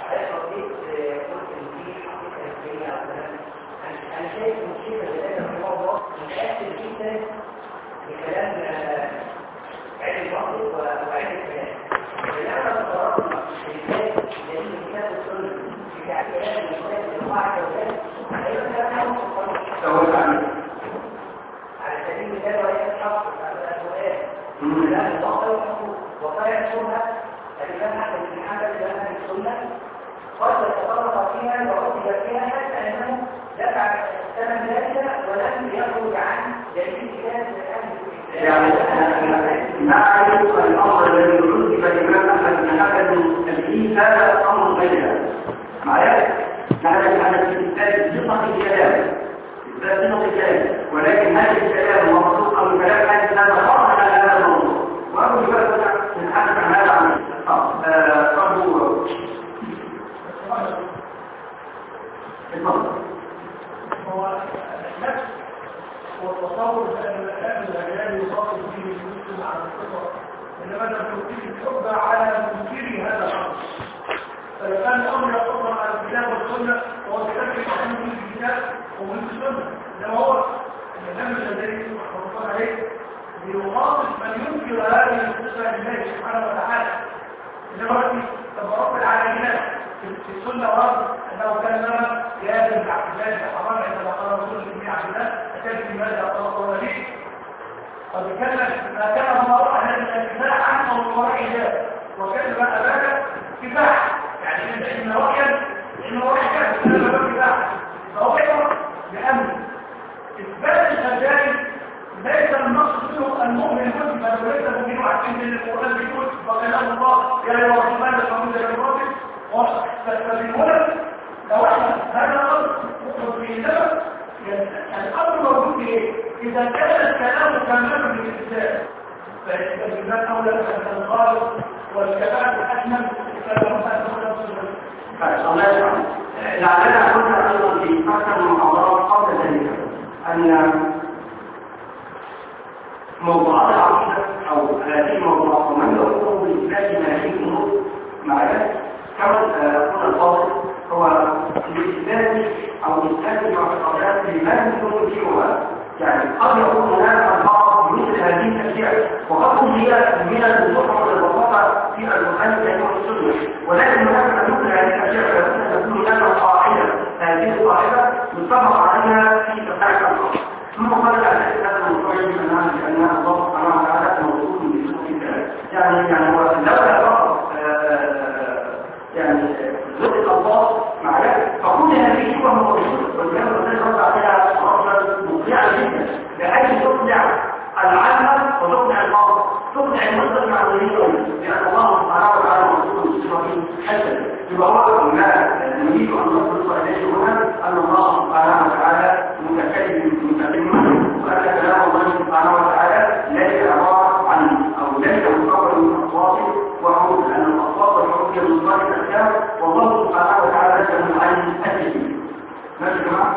أنا شايف إن الشيء اللي قاله في الموضوع متأثر جدا بكلام علم المنطق وعلم الكلام. لما تطرقنا في الكتاب لأن الكتاب السنة في كلام الإسلام الواحد وكذا هيبقى كلام مختلف. على سبيل المثال وهي تحقق على السؤال كلام الضغط وقاية السنة الإمام أحمد بن حنبل كلام السنة قد تطرق فيها وعقد فيها حتى أنه دفع الثمن ذلك ولم يخرج عن دليل كتاب يعني نعرف الأمر الذي يرتب الإمام أحمد بن حنبل فيه هذا أمر بيننا معايا؟ نحن على إثبات صفة الكلام إثبات صفة الكلام ولكن هذا الكلام مخصوص من كلام هذا هذا خاص على هذا الموضوع وأول شيء نتحدث عن هذا عن هو النفس والتصور بأن الأهل الأجيال يصاب فيه المسلم على الفطرة إنما أنت تركيز الحب على منكري هذا الأمر فلو كان الأمر يقوم على الكتاب والسنة هو بيتكلم عن من الكتاب ومن السنة إنما هو الإمام الذي رحمه الله عليه بيخاطب من ينكر هذه الصفة لله سبحانه وتعالى إنما تبارك العالمين في السنة ورد أنه كان لنا جابر بن عبد الله بن حرام عندما قال رسول الله بن عبد الله أتاك بماذا أطلق وليه قد كان ما كان الله أن الكفاح عنه وراء ذلك وكان ما أباك كفاح يعني إن رأيا إن رأيا كان كان كفاح فهو يقول بأمن إثبات الخجال ليس النص منه المؤمن المسلم بل ليس مؤمن واحد من القرآن بيقول وكلام الله يا أيها الرحمن الرحيم يا رب فبالهنا لو احنا هذا الأمر في الإسلام الأمر موجود ايه؟ إذا كان الكلام كاملا بالإسلام فالإسلام أولى أن الغالب والكلام أجمل فلو الله يسلمك. لعلنا كنا أيضا في أكثر من محاضرات قبل ذلك أن موضوعات العقيدة أو هذه الموضوعات ومن يقوم بالإسلام ما هي الأمور معنا كما قلنا الفاضل هو الإثبات أو إثبات المعتقدات لمن ينكرها يعني قد يكون هناك البعض مثل هذه الأشياء وقد هي من الوضوح والبساطة في القرآن الكريم والسنة ولكن هناك مثل هذه الأشياء لابد أن تكون هناك قاعدة هذه القاعدة يتفق عليها في تفاعل الأمر ثم قال الأساس هذا الموضوع يجب أن نعلم بأن الله سبحانه وتعالى موجود بصفة الكلام يعني يعني هو لولا فقط يعني ذكر الله معايا فكل هذه شبه موجوده والكلام الذي رد عليها ردا مقنعا جدا بحيث تقنع العامه وتقنع البعض تقنع المصدر المعنوي لان الله سبحانه وتعالى موجود بصفه حسنه يبقى هو ما نريد ان نصل اليه هنا ان الله سبحانه وتعالى متكلم متكلم وان كلام الله سبحانه وتعالى ليس عباره عن او ليس مكون من اصوات وحروف لان الاصوات والحروف هي من ظاهر الاحكام والله سبحانه وتعالى يجعل عن التجديد ماشي يا جماعه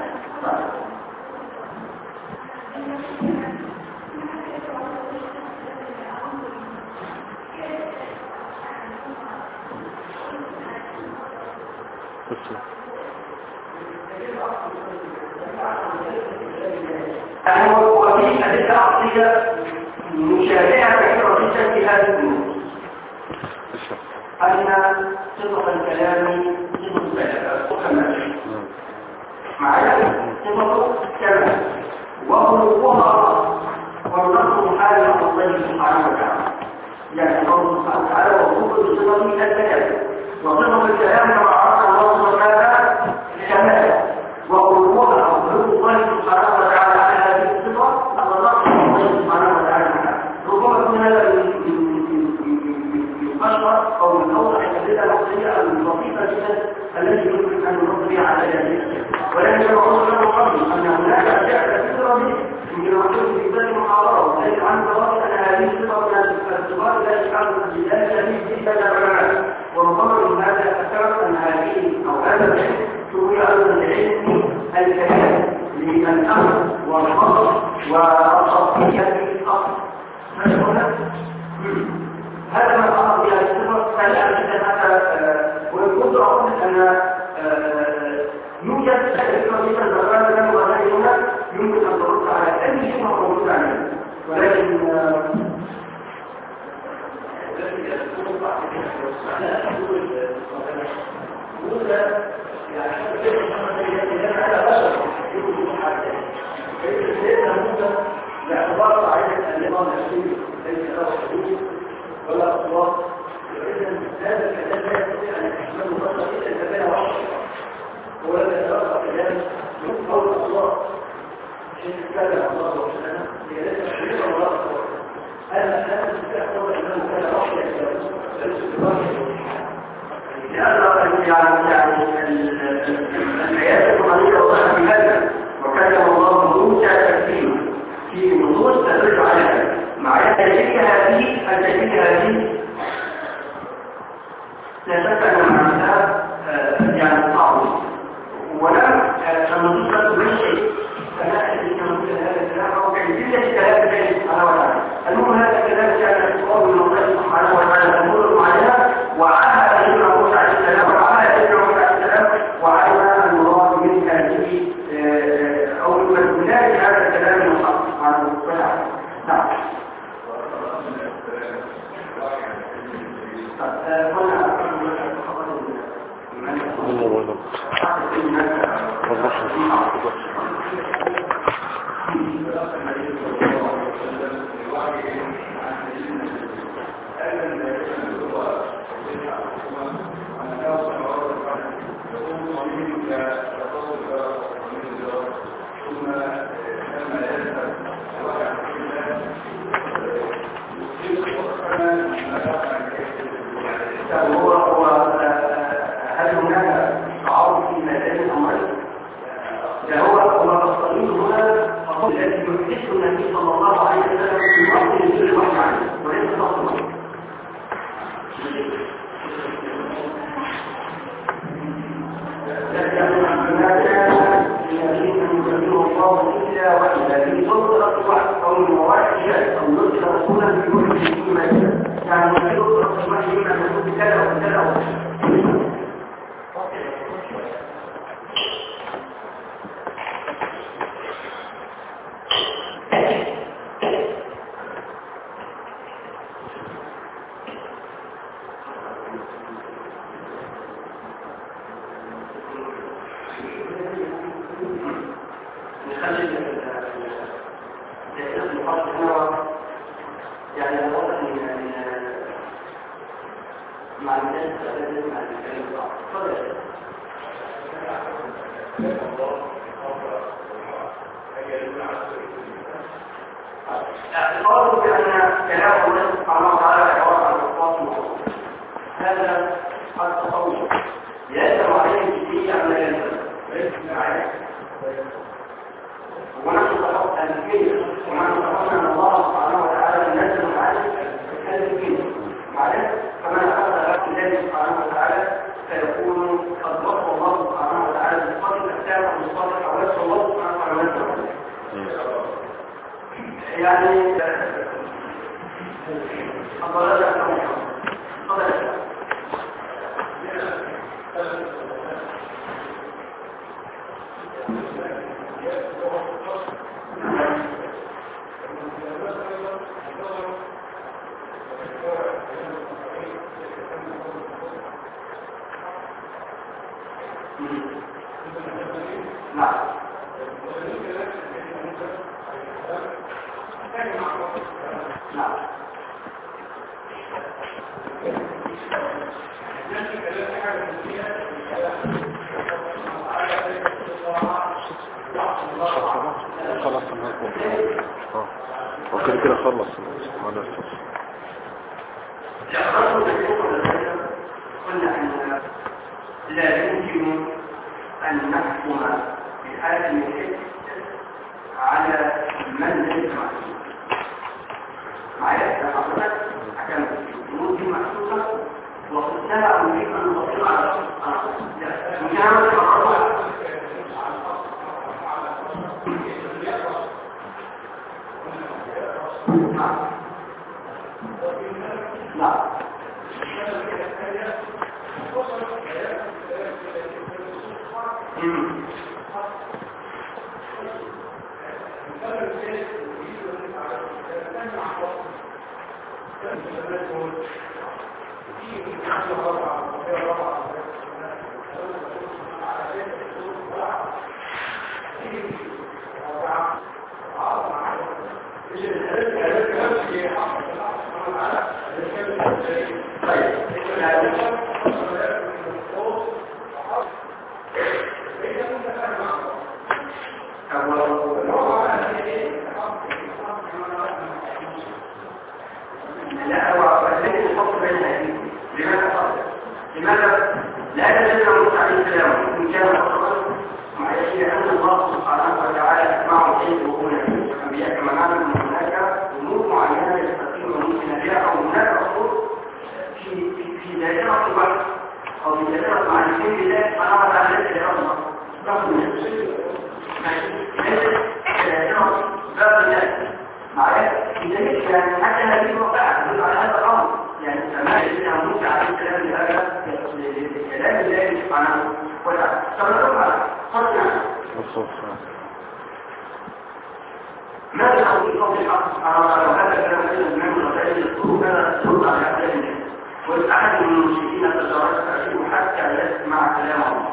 يعني هو في أدلة عقلية مشابهة كثيرة جدا في هذه الأمور أن صفة الكلام صفة كمال معايا صفة كمال وخلقها والنصر حال الله سبحانه وتعالى يعني الله سبحانه وتعالى وخلق بصفة الكلام وصفة الكلام كما عرفنا الله سبحانه كمال وخلقها أو خلق الله سبحانه وتعالى على هذه الصفة أن الله سبحانه وتعالى ربما يكون هذا أشهر أو من أوضح الأدلة العقلية اللطيفة جدا التي يمكن أن نطبع على ذلك ولكن يقول له قبل أن هناك أشياء كثيرة يمكن أن تكون في ذات المحاضرة ولكن عن ضرورة أن هذه الصفة من الصفات لا يشعر بذلك شديد جدا العلماء وربما من هذا الأثر أن هذه أو هذا العلم تقول أيضا العلم الكلام للأمر والخطر والتصفية في الأصل هذا ما أمر بها الصفة فلا أجد هذا ويكون كنت أقول أن يوجد كثير من الزمان من الغنائي هنا يمكن أن ترد على أي شبهة موجودة عليه، ولكن لاعتبار قاعدة النظام النفسي ليس له حدود ولا أصوات، وإذا هذا الكلام لا يستطيع أن يحمله مصدر إلا إذا كان وحشا ولم يتلقى كلام من قول الله حين يتكلم الله سبحانه هي ليست حدود ولا أصوات. هذا لا تستطيع قول أنه كان وحشا لأن يعني الآيات القرآنية وضعها في هذا وكلم الله موسى تكليما في نصوص تدل عليها مع تجريد هذه التجريد هذه لا شك أن معناها يعني صعب ولم النصوص لا تبين شيء فلا أدري أن مثل هذا الكلام أو كيفية الكلام بين سبحانه وتعالى. المهم هذا الكلام كان قول من الله سبحانه وتعالى تمر عليها وعلى سيدنا موسى عليه السلام وعلى سيدنا موسى عليه السلام وعلى المراد من هذه أو المسؤولات هذا الكلام من الله سبحانه وتعالى. نعم. هو هو هل هناك تعارض في مجال الأمرين؟ هو هو الصليب هنا فقط الذي يحدث النبي صلى الله عليه وسلم في وقت نزول الوحي عليه وليس فقط ما كان لنبي أن يكلمه الله إلا وحيدا في صدرة الوحي أو المواعظ أو يرسل رسولا بوحي فيما يشاء يعني يرسل رسولا فيما يكون كذا وكذا اعتقاد بأن كلام الله سبحانه وتعالى عبارة عن أصوات مخصوصة هذا التصور يجب عليه جديد أم لا يجب؟ ونحن تحط الكيف ونحن تحط أن الله سبحانه وتعالى ينزل عليه الكيف معلش فمن أخذ لك الله سبحانه وتعالى فيكون قد وصف الله سبحانه وتعالى بالصفات الأحكام والصفات الحوادث والله سبحانه وتعالى يعني الضلال الأمر الضلال نعم نعم خلاص اه وكده كده خلص هذا الفصل. قلنا ان لا يمكن ان نحكم بهذه الحكم على من ليس محكوم معايا حضرتك حكم الامور دي محسوسه وقلتها او يمكن ان نطبق على ممكن اعمل حرارة نعم نعم ماذا نقول قول الحق سبحانه وتعالى وهذا كلام سيد من وسائل الطرق هذا ترد على أحلام الناس والأحد من المشركين تجارات تعشيه حتى يسمع كلام الله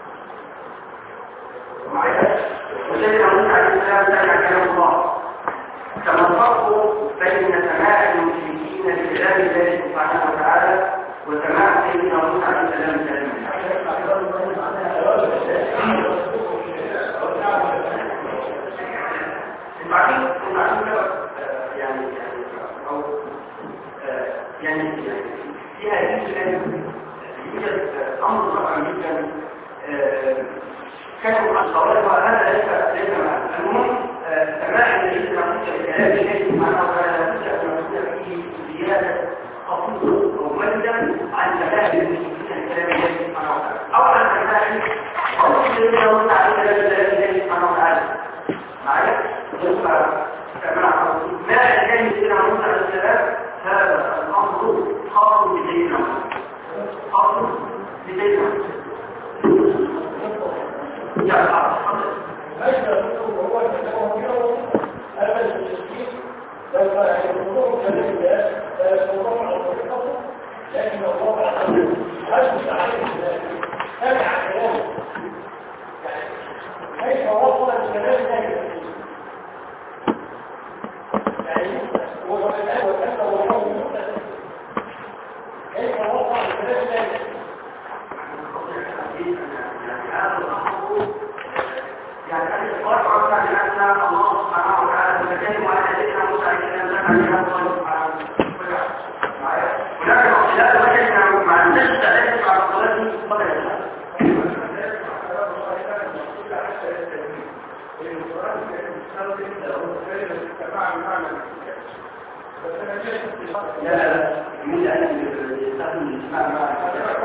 معايا وسيدنا موسى عليه السلام سمع كلام الله كما الفرق بين سماع المشركين لكلام الله سبحانه وتعالى وسماع سيدنا موسى عليه السلام كلام بعدين بعدين يعني او يعني في هذه الأيام يوجد امر رائع جدا كانوا الصواب وهذا ليس ليس المهم سماع النبي صلى الله عليه وسلم كلام الله سبحانه وتعالى لابد فيه زياده خطوط او مجدا عن سماع المشركين كلام الله سبحانه وتعالى او عن سماع او سيدنا موسى عليه كلام الله سبحانه وتعالى معايا ما كان سيدنا موسى عليه السلام هذا الامر خاص بسيدنا خاص بسيدنا يا حاضر هذا هو التوجه هذا التشكيل لما يقولون كلام لا يقولون على طريقته لكن الله عز هل مستعين تابع كلامه يعني كيف وصل الكلام لا هو الآن وكان الله كيف وصل الكلام لا يعني هذه الصورة عرفت عن أن الله سبحانه وتعالى تتكلم على سيدنا موسى عليه السلام عن الله سبحانه وتعالى. هناك اختلاف وجدنا مع النجدة ليس على الصلاة قبل الله. لا لا لا من أن يستخدم الإسلام مع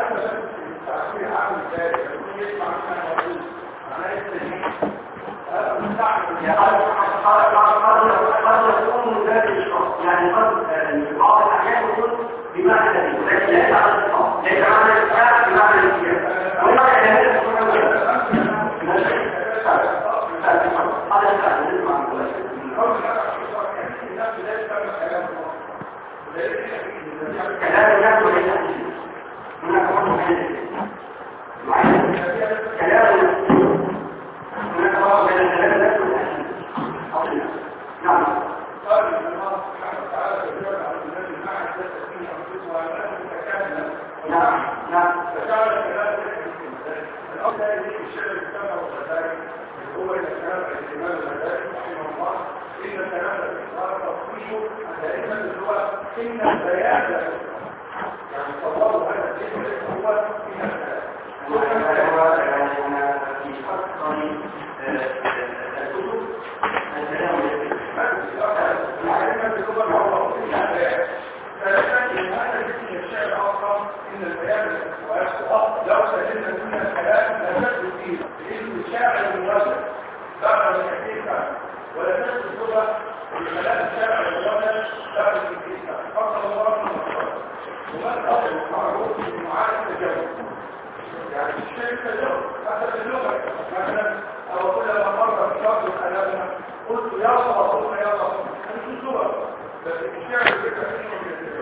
قد يكون ذات الشخص يعني قد بعض الأحيان يكون بمعنى ذلك ولكن ليس على الإطلاق ليس معنى الإسلام بمعنى الإسلام ولا كلمات تكون هذا الكلام نسمع كلام الناس وليس هناك فرق كلام هناك فرق بين كلام الناس والأحسن نعم قال الله سبحانه وتعالى يقول على النبي مع الجسد فيه أنفسها وأنه متكاملا نعم نعم فجعل كلام الأصل يجب الشيء الكتابة والمدارك هو إلى كلام الإمام المدارك رحمه الله إن كلام الإصرار تصويشه دائما هو إن البيان يعني صواب هذا الشيء هو إن الكلام في أكثر الكتب الكلام العلم باللغة العربية البيان ثالثا إن هذا الاسم الشيء الآخر إن البيان لو سجلنا من الكلام لا تجد فيه لأن الشاعر الموجه بعد الحقيقة ولا تجد اللغة الكلام الشاعر الموجه بعد الحقيقة فقط الله من الصلاة ومن أصل المعروف بمعارف التجاوز يعني الشيء التجاوز حتى اللغة مثلا أو كل ما مر في شخص كلامنا قلت يا صلاة يا صلاة هذه اللغة بس الشاعر الفكرة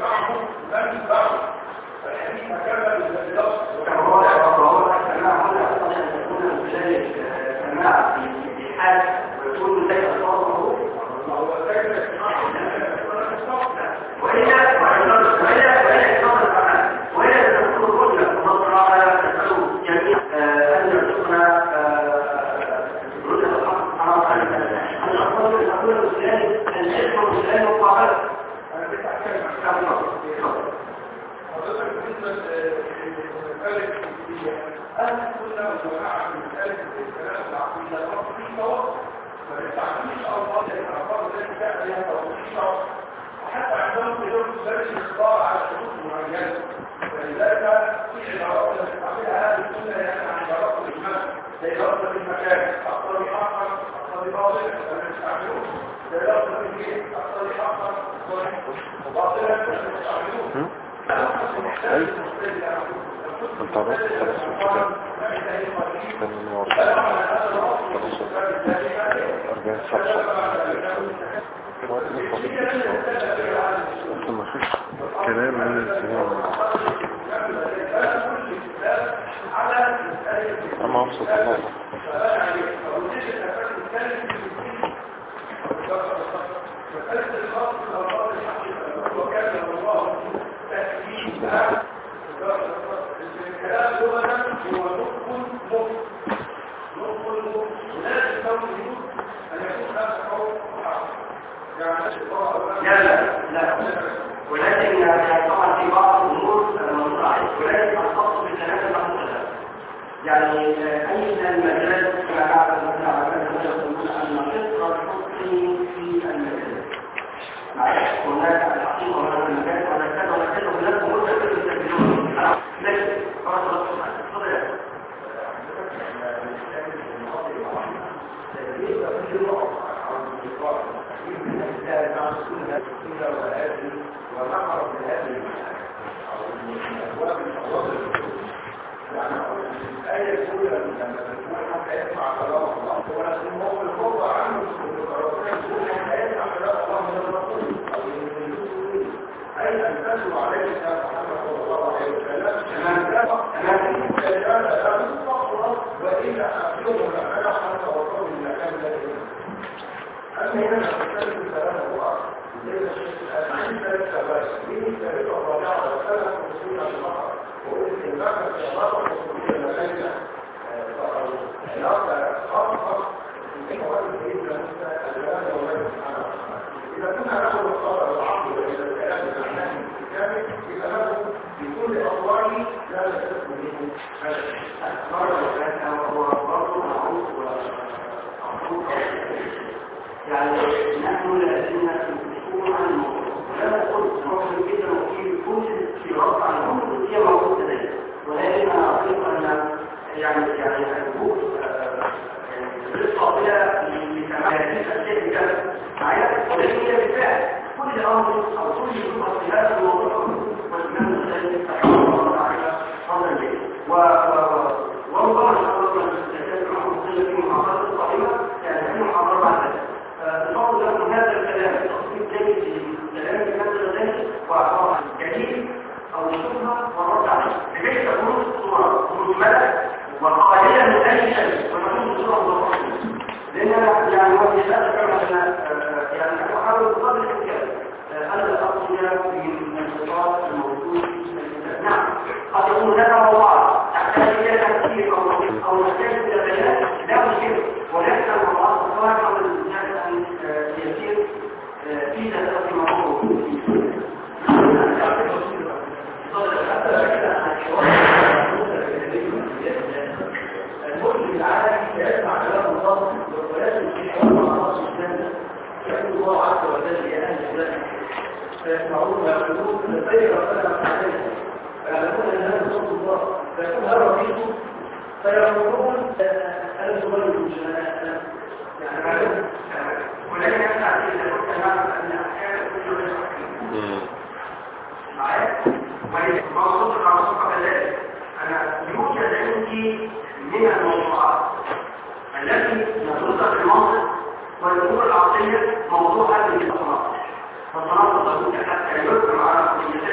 معه لم يتبعه فالحديث مكمل باللفظ وهو هو السماع هنا أصلا أن تكون بذلك سماع في حال ويكون زي أصابه هو ذلك السماع وإلا وإلا وإلا وإلا وإلا تكون الرجل نظر على تسأله جميع أن يرزقنا رجل الحق سبحانه وتعالى أن أقول الأقول الإسلامي العلم الإسلامي مقابل أنا بتحكي عن حضرتك بالنسبة للمسألة الجديدية أهل كنا وجماعة من مسألة الكلام العقيدة في توقف فالتعقيد الألفاظ الألفاظ التي جاء بها توقف وحتى عندهم يدور درس الاخبار على شروط معينة ولذلك في عبارات التي تعملها هذه السنة يعني عن عبارات الإجمال زي دراسة المكان أقصر آخر أقصر باطل لم يستعملوه زي دراسة البيت أقصر آخر أقصر باطلا لم يستعملوه انت عرفت خلاص الكتاب كان يورد أربعين صفحة أصلا ما فيش كلام من الزمان أما أبسط الله الكلام لغة هو نطق مطلق نطق مطلق لا تستوجب أن يكون هذا قول لا لا لا ولكن طبعا في بعض الأمور المنطقة ولكن الخاص بالكلام المحدود يعني أي من المجال كما نعرف مثلا على يقولون أن فطرة الحكم في المجال هناك الحقيقة وهناك المجال وهناك كذا وهناك كذا وهناك مدة كذا يستخدمون لكن فرصة الصدر ونقرأ من هذه الأبواب الفضائل يعني الآية الأولى لما تكون حتى يسمع كلام الله ولكن هو الخطأ عنه ربنا يقول حتى يسمع كلام الله من الرسول أو من الرسول أي أن تتلو عليه محمد صلى الله عليه وسلم أمام كان لا تستطيع وإلا أخذهم لأنا حتى وصلوا للمكان الذي أما هنا نتكلم كلام الله ليس الشيء ذلك بس مين ذلك الرجاء وسلم رسول الله وقلت البحث في الله رسول الله ليس العلاقة خاصة في حوالي سيدنا موسى الجلال والله سبحانه وتعالى إذا كنا نأخذ الصلاة والعقل إلى الكلام الأحناف الكامل إذا له في كل أطواره لا يستثم منه هذا مرة وثلاثة وهو برضه معروف ومعروف يعني نحن لا زلنا في عن الموضوع ولا نقول نحن جدا وفي كل في رفع الأمر هي موجودة ذلك ولكن أنا أعتقد أن يعني يعني الوقوف بالطبيعة لسماعات الشيء بجد معايا ولكن هي بالفعل كل أمر أو كل جزء في هذا الموضوع والإمام الغزالي رحمه الله تعالى فضلا به وربما نتطرق للتكلم عن في محاضرات القائمة يعني في محاضرة بعد ذلك الفضل لكم هذا الكلام التصميم جيد لكلام الإمام الغزالي وأعطاه جديد أو شبهة والرد عليه بحيث تكون الصورة مجملة وقليلة من أي شيء ونكون بصورة مضبوطة لأننا يعني وجه لا كما يعني نحاول بقدر الإمكان ألا أقصد من الخطاب الموجود في الكتاب نعم قد يكون هناك موضوعات تحتاج إلى تفكير أو أو تحتاج إلى بيان لا مشكلة ولكن الموضوعات الصغيرة أو الإنسان أن يسير في ذات الموضوع المسلم العالمي يسمع كلام الله ولكن في حوار الله سبحانه يقول الله عز وجل يا اهل الاسلام فيسمعون ويقولون لبيك ربنا عليك فيعلمون ان هذا صوت الله فيكون هذا رفيقه فيقولون انا صغير من شمال يعني معلوم ولكن يسمع اذا كنت نعرف ان احيانا كل يوم معايا ولكن موضوع على صفحه ذلك انا يوجد عندي من الموضوعات التي ندرسها في المنطق والامور العقليه موضوع هذه الصناعه فالصناعه تقول حتى يذكر على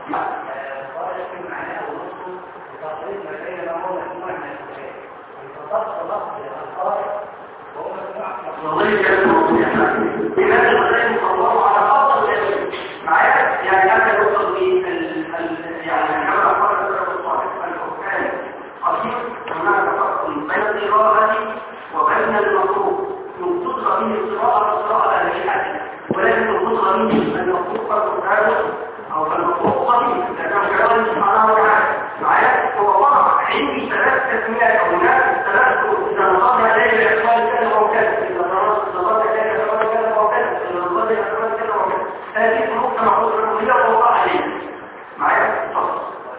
قال لكن معناه ونصه لتقريب ما بين ما هو مجموعة من الكتاب فضبط لفظ الألفاظ وهو مجموعة لماذا الغزالي مصوره على خط الجميل معايا يعني هذا يوصل يعني كما قال السلف الصالح الحكام قصير هناك فرق بين القراءة وبين المطلوب يقصد به القراءة القراءة الهيئة ولكن يقصد به المطلوب فرق هذا او المطلوب قليل لانه كلام سبحانه وتعالى معايا هو وضع عندي ثلاث تسميات او هناك ثلاث اذا نظرنا اليه باعتبار كذا وكذا اذا نظرنا اليه باعتبار كذا وكذا اذا نظرنا اليه باعتبار كذا وكذا هذه النقطه معروض الربوبيه ووضع عليه معايا اتفضل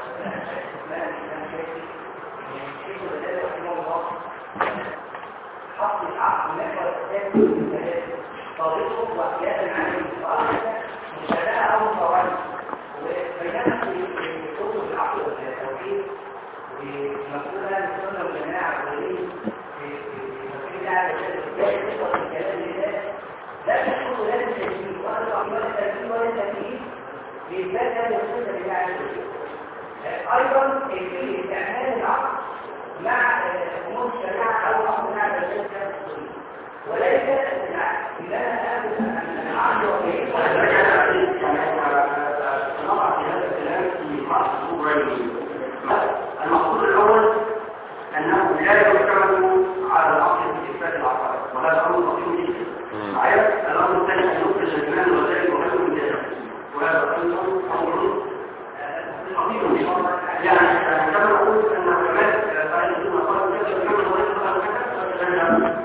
حط العقل محور الثاني طريقه وقيادا عن المصالح مشابهه او مقارنه وبينما في كتب العقل والتوحيد ومفهومها للسنه والجماعه والدين في مفهوم على الكلام لله لا تكون لا التجديد ولا التعقيد ولا التجديد ولا التكليف باثبات هذه السنه لله عز وجل. ايضا في استعمال العقل مع امور الشريعه او امر مع الرسول وليس بالعكس اذا انا اخذ العقل وكيف نضع في هذا الكلام في مقصود المقصود الاول انه لا يعتمد على الاصل في اثبات العقائد وهذا امر مهم جدا معايا الامر الثاني ان يخرج الايمان وذلك وغيره من ذلك وهذا ايضا امر خطير يعني كما نقول ان العلماء قال ثم قال كذا كما وغيره قال كذا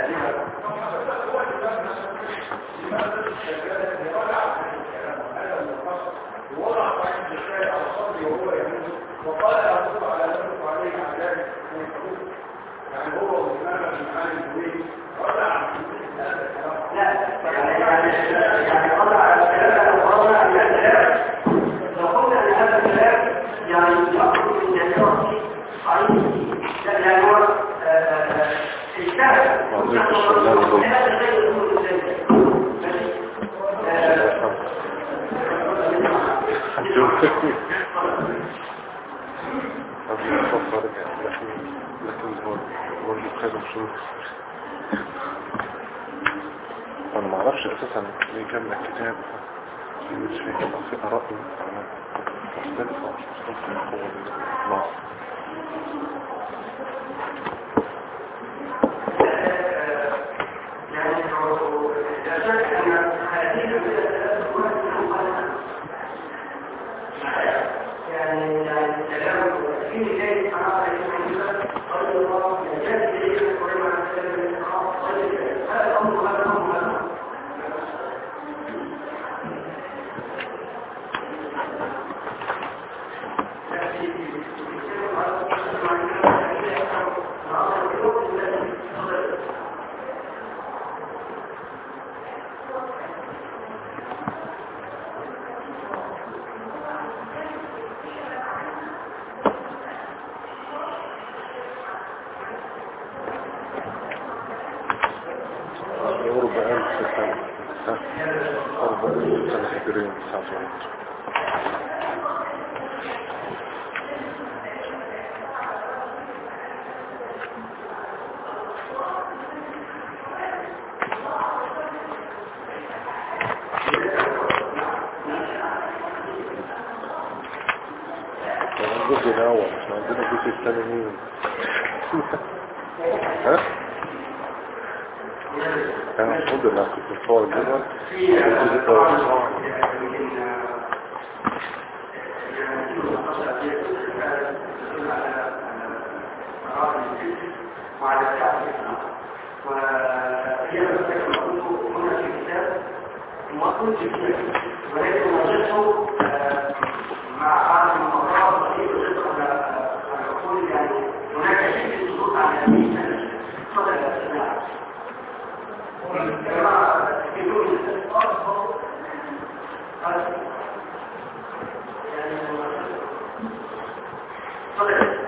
ووضع صحيح الشارع على صدره وهو يمين وقال أعطب على نفسه عليه أعلام من الحدود يعني هو والإمامة من معاني الدوين رجع عن هذا الكلام لا يعني رجع على الكلام ورجع على الكلام لو قلنا أن هذا الكلام يعني يأخذ من الجاسرة عليه يعني هو اجتهد هذا الشيء يقول الإنسان أبي أفكر لكن لكن هو هو اللي بخير مشروع أنا ما أعرفش أساسا ليه كان الكتاب مش فيه كان في آراء مختلفة مش مختلفة هو النص يعني لا شك أن هذه الثلاث يعني الكلام في ذلك أنا قال الله يجب إليك القرآن عن الكلام الإنخاص هذا الأمر هذا الأمر هذا الجزء الأول احنا عندنا الجزء الثاني مين؟ ها؟ أنا الحمد لله كنت مصور الجزء وعلى التعريف وهي مسألة هنا في الكتاب المطلوب جدا ولكن وجدته مع بعض المقررات التي تدخل على العقول يعني هناك شيء في الضغوط على هذه السنة صدق الأسماء وكما يقول الأرض يعني صدق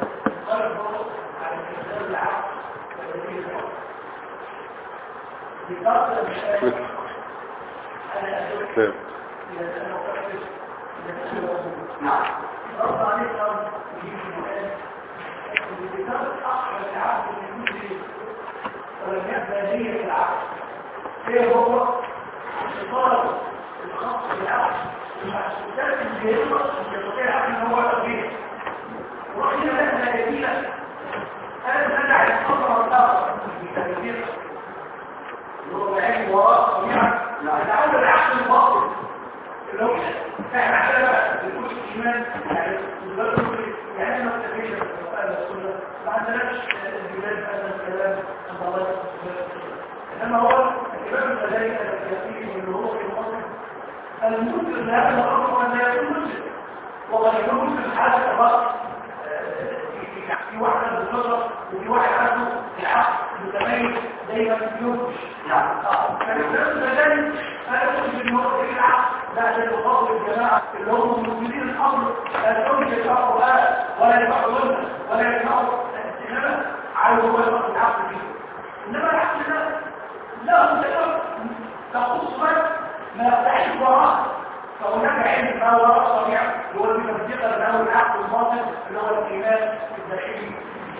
كيف نعم. رد عليك أرض يجيب المكان الكتاب أخر العبد من كل شيء ولم يبدأ نية العبد ايه هو؟ الطلب الخاص بالعبد المحسوسات الجهيرة يستطيع العبد ان هو يقضيها وإذا لها جميلة أنا منع الخطر الآخر في تنفيذها اللي هو بعين وراء طبيعة نتعود العقل الباطل اللي هو احنا عشان بقى بنقول الإيمان يعني يعني ما تتفيش أهل السنة ما عندناش البلاد هذا الكلام عند الله إنما هو الإمام الغزالي السياسي اللي هو في مصر المسلم لا يتطرق أن لا يكون مسلم وقد يكون مسلم حالة فقط في واحد بالفطرة وفي واحد عنده العقل متميز دايما ينفش نعم. فالإسلام الغزالي أنا أقول في الموضوع العقل بعد الفضل الجماعة اللي هم مسلمين الأمر لا يكون يتعقوا بقى ولا يتعقوا ظلمة ولا يتعقوا إنما عايز هو يبقى العقل فيه إنما العقل ده لا متكبر تخص بس ما يفتحش وراء فهناك علم ما وراء الطبيعة اللي هو المصدق اللي هو العقل الباطن اللي هو الإيمان الداخلي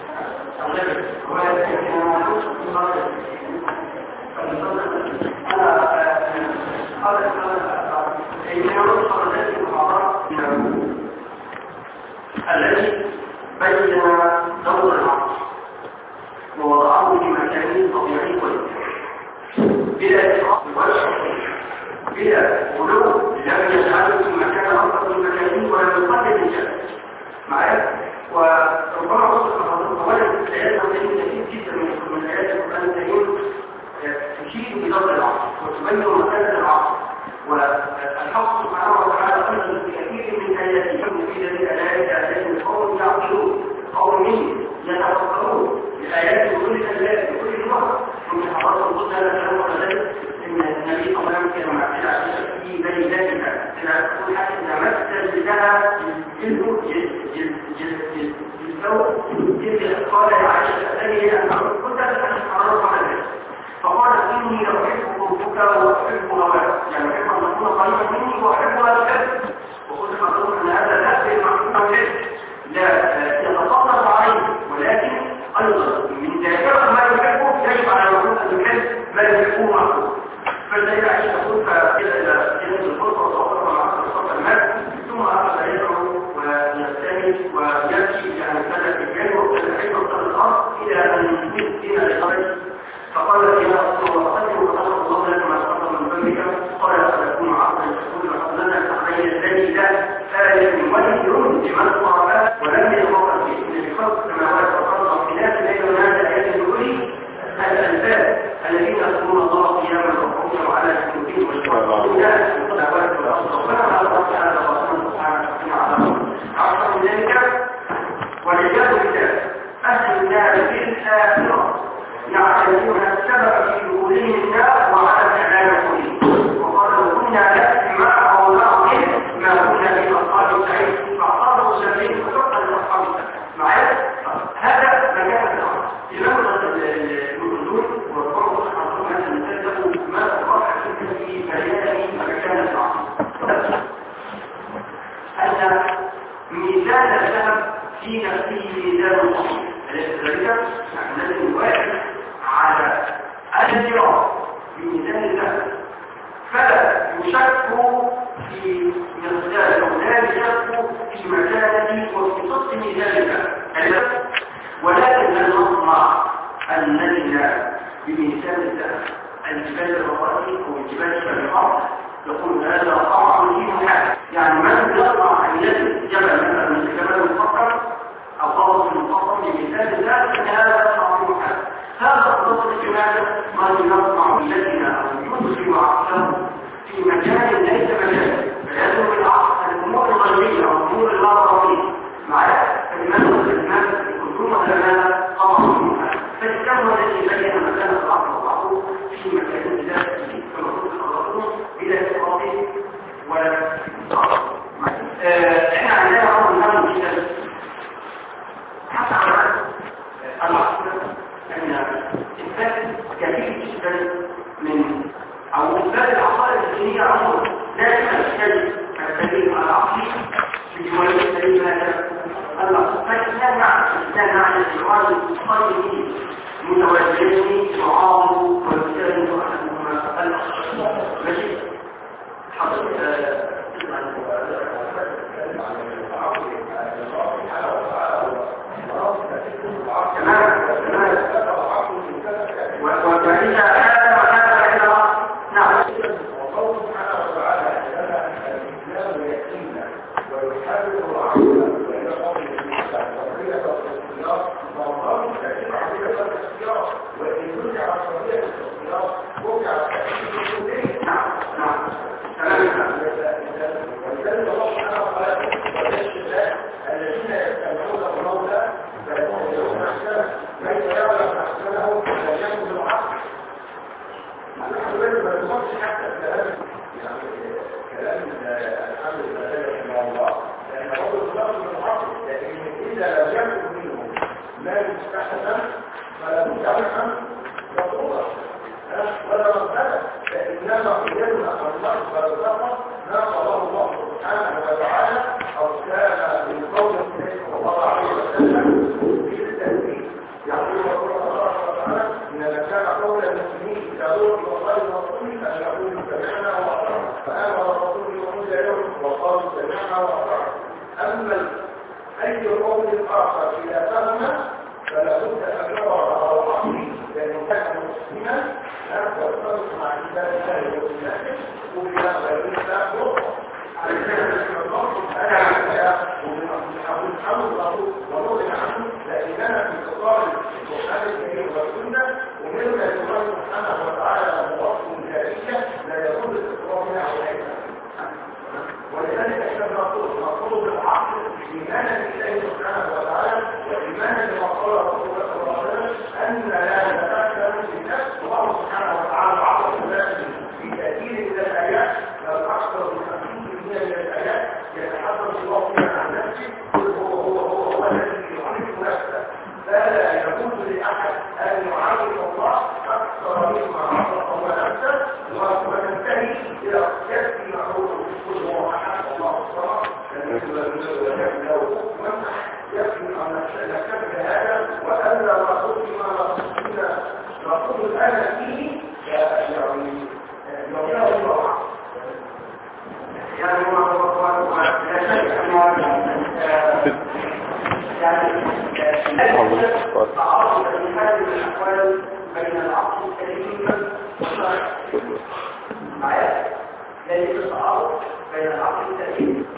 الذي بين دور العقل ووضعه في مكانه طبيعي والإنسان بلا إسراف ولا تفريط بلا غلو لم يجعله في مكان أفضل من مكانه ولم يقدر الجنة معايا وربما وصف أولا الآيات التي كثير جدا من آيات القرآن الكريم تشير بدور العقل وتبين مكانة العقل والحق سبحانه وتعالى أيضا في كثير من آياته في ذلك الآيات آيات قوم يعقلون قوم يتفكرون بآيات كل الآيات بكل مرة من حضرات القدس هذا الكلام وكذلك إن النبي صلى الله عليه وسلم كان معتدى في بيناتها إذا تقول حتى إذا مثل لها جلده جلده جلده قال يا عائشة الثانية أن كنت أتحدث عن رفع الناس فقال إني أحب قلبك وأحب هواك يعني أحب أن تكون قريبا مني وأحب هواك وقلت حضرتك أن هذا لا في المعقول لا يتطلب عليه ولكن أيضا من ذاكرة ما يحبه يجب على الوجود أن يحب ما يحبه معه فالذي أعيش أقول فإذا إلى الفرصة وتوقف مع الصفة المال ثم أخذ يدعو ويستمد ويمشي يعني سنة الجن ويستحيل وصل الأرض إلى أن يمكن إلى الأرض فقال يا رسول الله قدم وقدر الله لك ما تقدم من ذنبك قال أكون عقلا تقول لقد لنا علي الذي لا آية من وجه يرد لمن طرفات ولم يتوقف في خلق السماوات والأرض واختلاف الليل والنهار آيات يقول الألباب الذين يذكرون الله قياما وقعودا وعلى جنوبهم ويتوكلون على السماوات والأرض ربنا على الله تعالى وسبحانه وتعالى عشر من ذلك والعياذ بالله أهل النار في الآخرة يعتمدون السبب في دخولهم النار وعلى كلامهم وقالوا كنا نسمع او نعقل ما كنا في اصحاب السعيد فاعترضوا السبيل وفقا لاصحاب السعيد معايا هذا مكان الامر لماذا النزول والفرق حصلوا هذا المثال له ما تقرأ في بيان مكان الامر ان ميزان الذهب في نفسه ميزان صحيح أليس ذلك؟ نحن لازم نواجه على الانجراف بميزان الذهب فلا يشك في مقدار أو لا يشك في مكانه وفي صدق ميزان الذهب ولكن لن نطمع أن نجد بميزان الذهب الجبال الرقائق والجبال شبه الأرض يقول هذا طمع فيه حاجة يعني من يطمع أن يجد جبل مثلا من الجبل المفكر أو خلص المفصل بمثال ذلك أن هذا تعظيم حال هذا الخلص الجماعة ما ينطمع الذين أو يدخل عقله في مكان ليس مكان فلازم بالعقل الأمور الغيبية أو الأمور الغربية معايا فلماذا الإسلام يكون هذا طبعا فالإسلام هو الذي بين مكان العقل وضعه في مكان ذاته فالمفروض خلصه بلا إسقاط ولا كان عن الإخوان الصالحين متوجهين يعاونوا ويساندوا أحدهما الآخر. ماشي؟ حضرتك تمام تمام وإذا هذا وهذا إلى نعم والله سبحانه وتعالى لنا الإسلام يأتينا ويحرر العقل وإلى قوله حرية الاختيار فالله تأتي حرية الاختيار وإن رجع حرية الاختيار رجع تأتي نعم نعم تمام ولذلك الله سبحانه وتعالى والاشتباه الذين يستمعون المولى فيتبعون احسنه من يعلم احسنه لا يكن العقل. نحن لازم ما نقولش حتى الكلام يعني كلام الحمد لله رحمه الله لان هو الضغط من العقل لكن اذا لم يكن منه ما يستحسن فلا مستحسن مطلوبا ولا مبتدا فانما قيادنا الله فالرزق ما قضاه الله سبحانه وتعالى او كان من قول النبي صلى الله عليه وسلم في التنفيذ يقول الله تعالى ان كان قول المسلمين اذا دعوا الى الله ورسوله ان يقولوا سمعنا واطعنا فامر الرسول وقل لهم وقالوا سمعنا واطعنا. اما اي قول اخر اذا فهم فلا بد ان يرى على العقل لانه كان مسلما ويتصرف مع عباد الله وسنته وبلا غير الله يطلق على ذلك النص انا ونحاول الرسول ونرجع عنه لاننا في اطار القران الكريم والسنه ومما الله سبحانه وتعالى موصف ذاتيه لا يكون الاستقرار منها عليها. ولذلك احنا نقول نقول بالعقل ايمانا بالله سبحانه وتعالى وايمانا بما قال رسول الله صلى الله عليه وسلم ان لا نتاكل في النفس والله سبحانه وتعالى عقل ذاته في تاكيد من الايات بل اكثر من خمسين بالمئة من الايات يتحدث الله فيها عن نفسه قل هو هو هو هو الذي يعرف نفسه فلا يجوز لاحد ان يعرف الله اكثر مما عرف الله نفسه وتنتهي الى يكفي معروف كل هو احد الله الصمد يكفي ان نكتب هذا والا نقول ما نقول الان فيه يعني يغير الله يعني هو لا شك أنه يعني تعارض في هذه الأحوال بين العقل السليم والشرع معايا لأن التعارض بين العقل السليم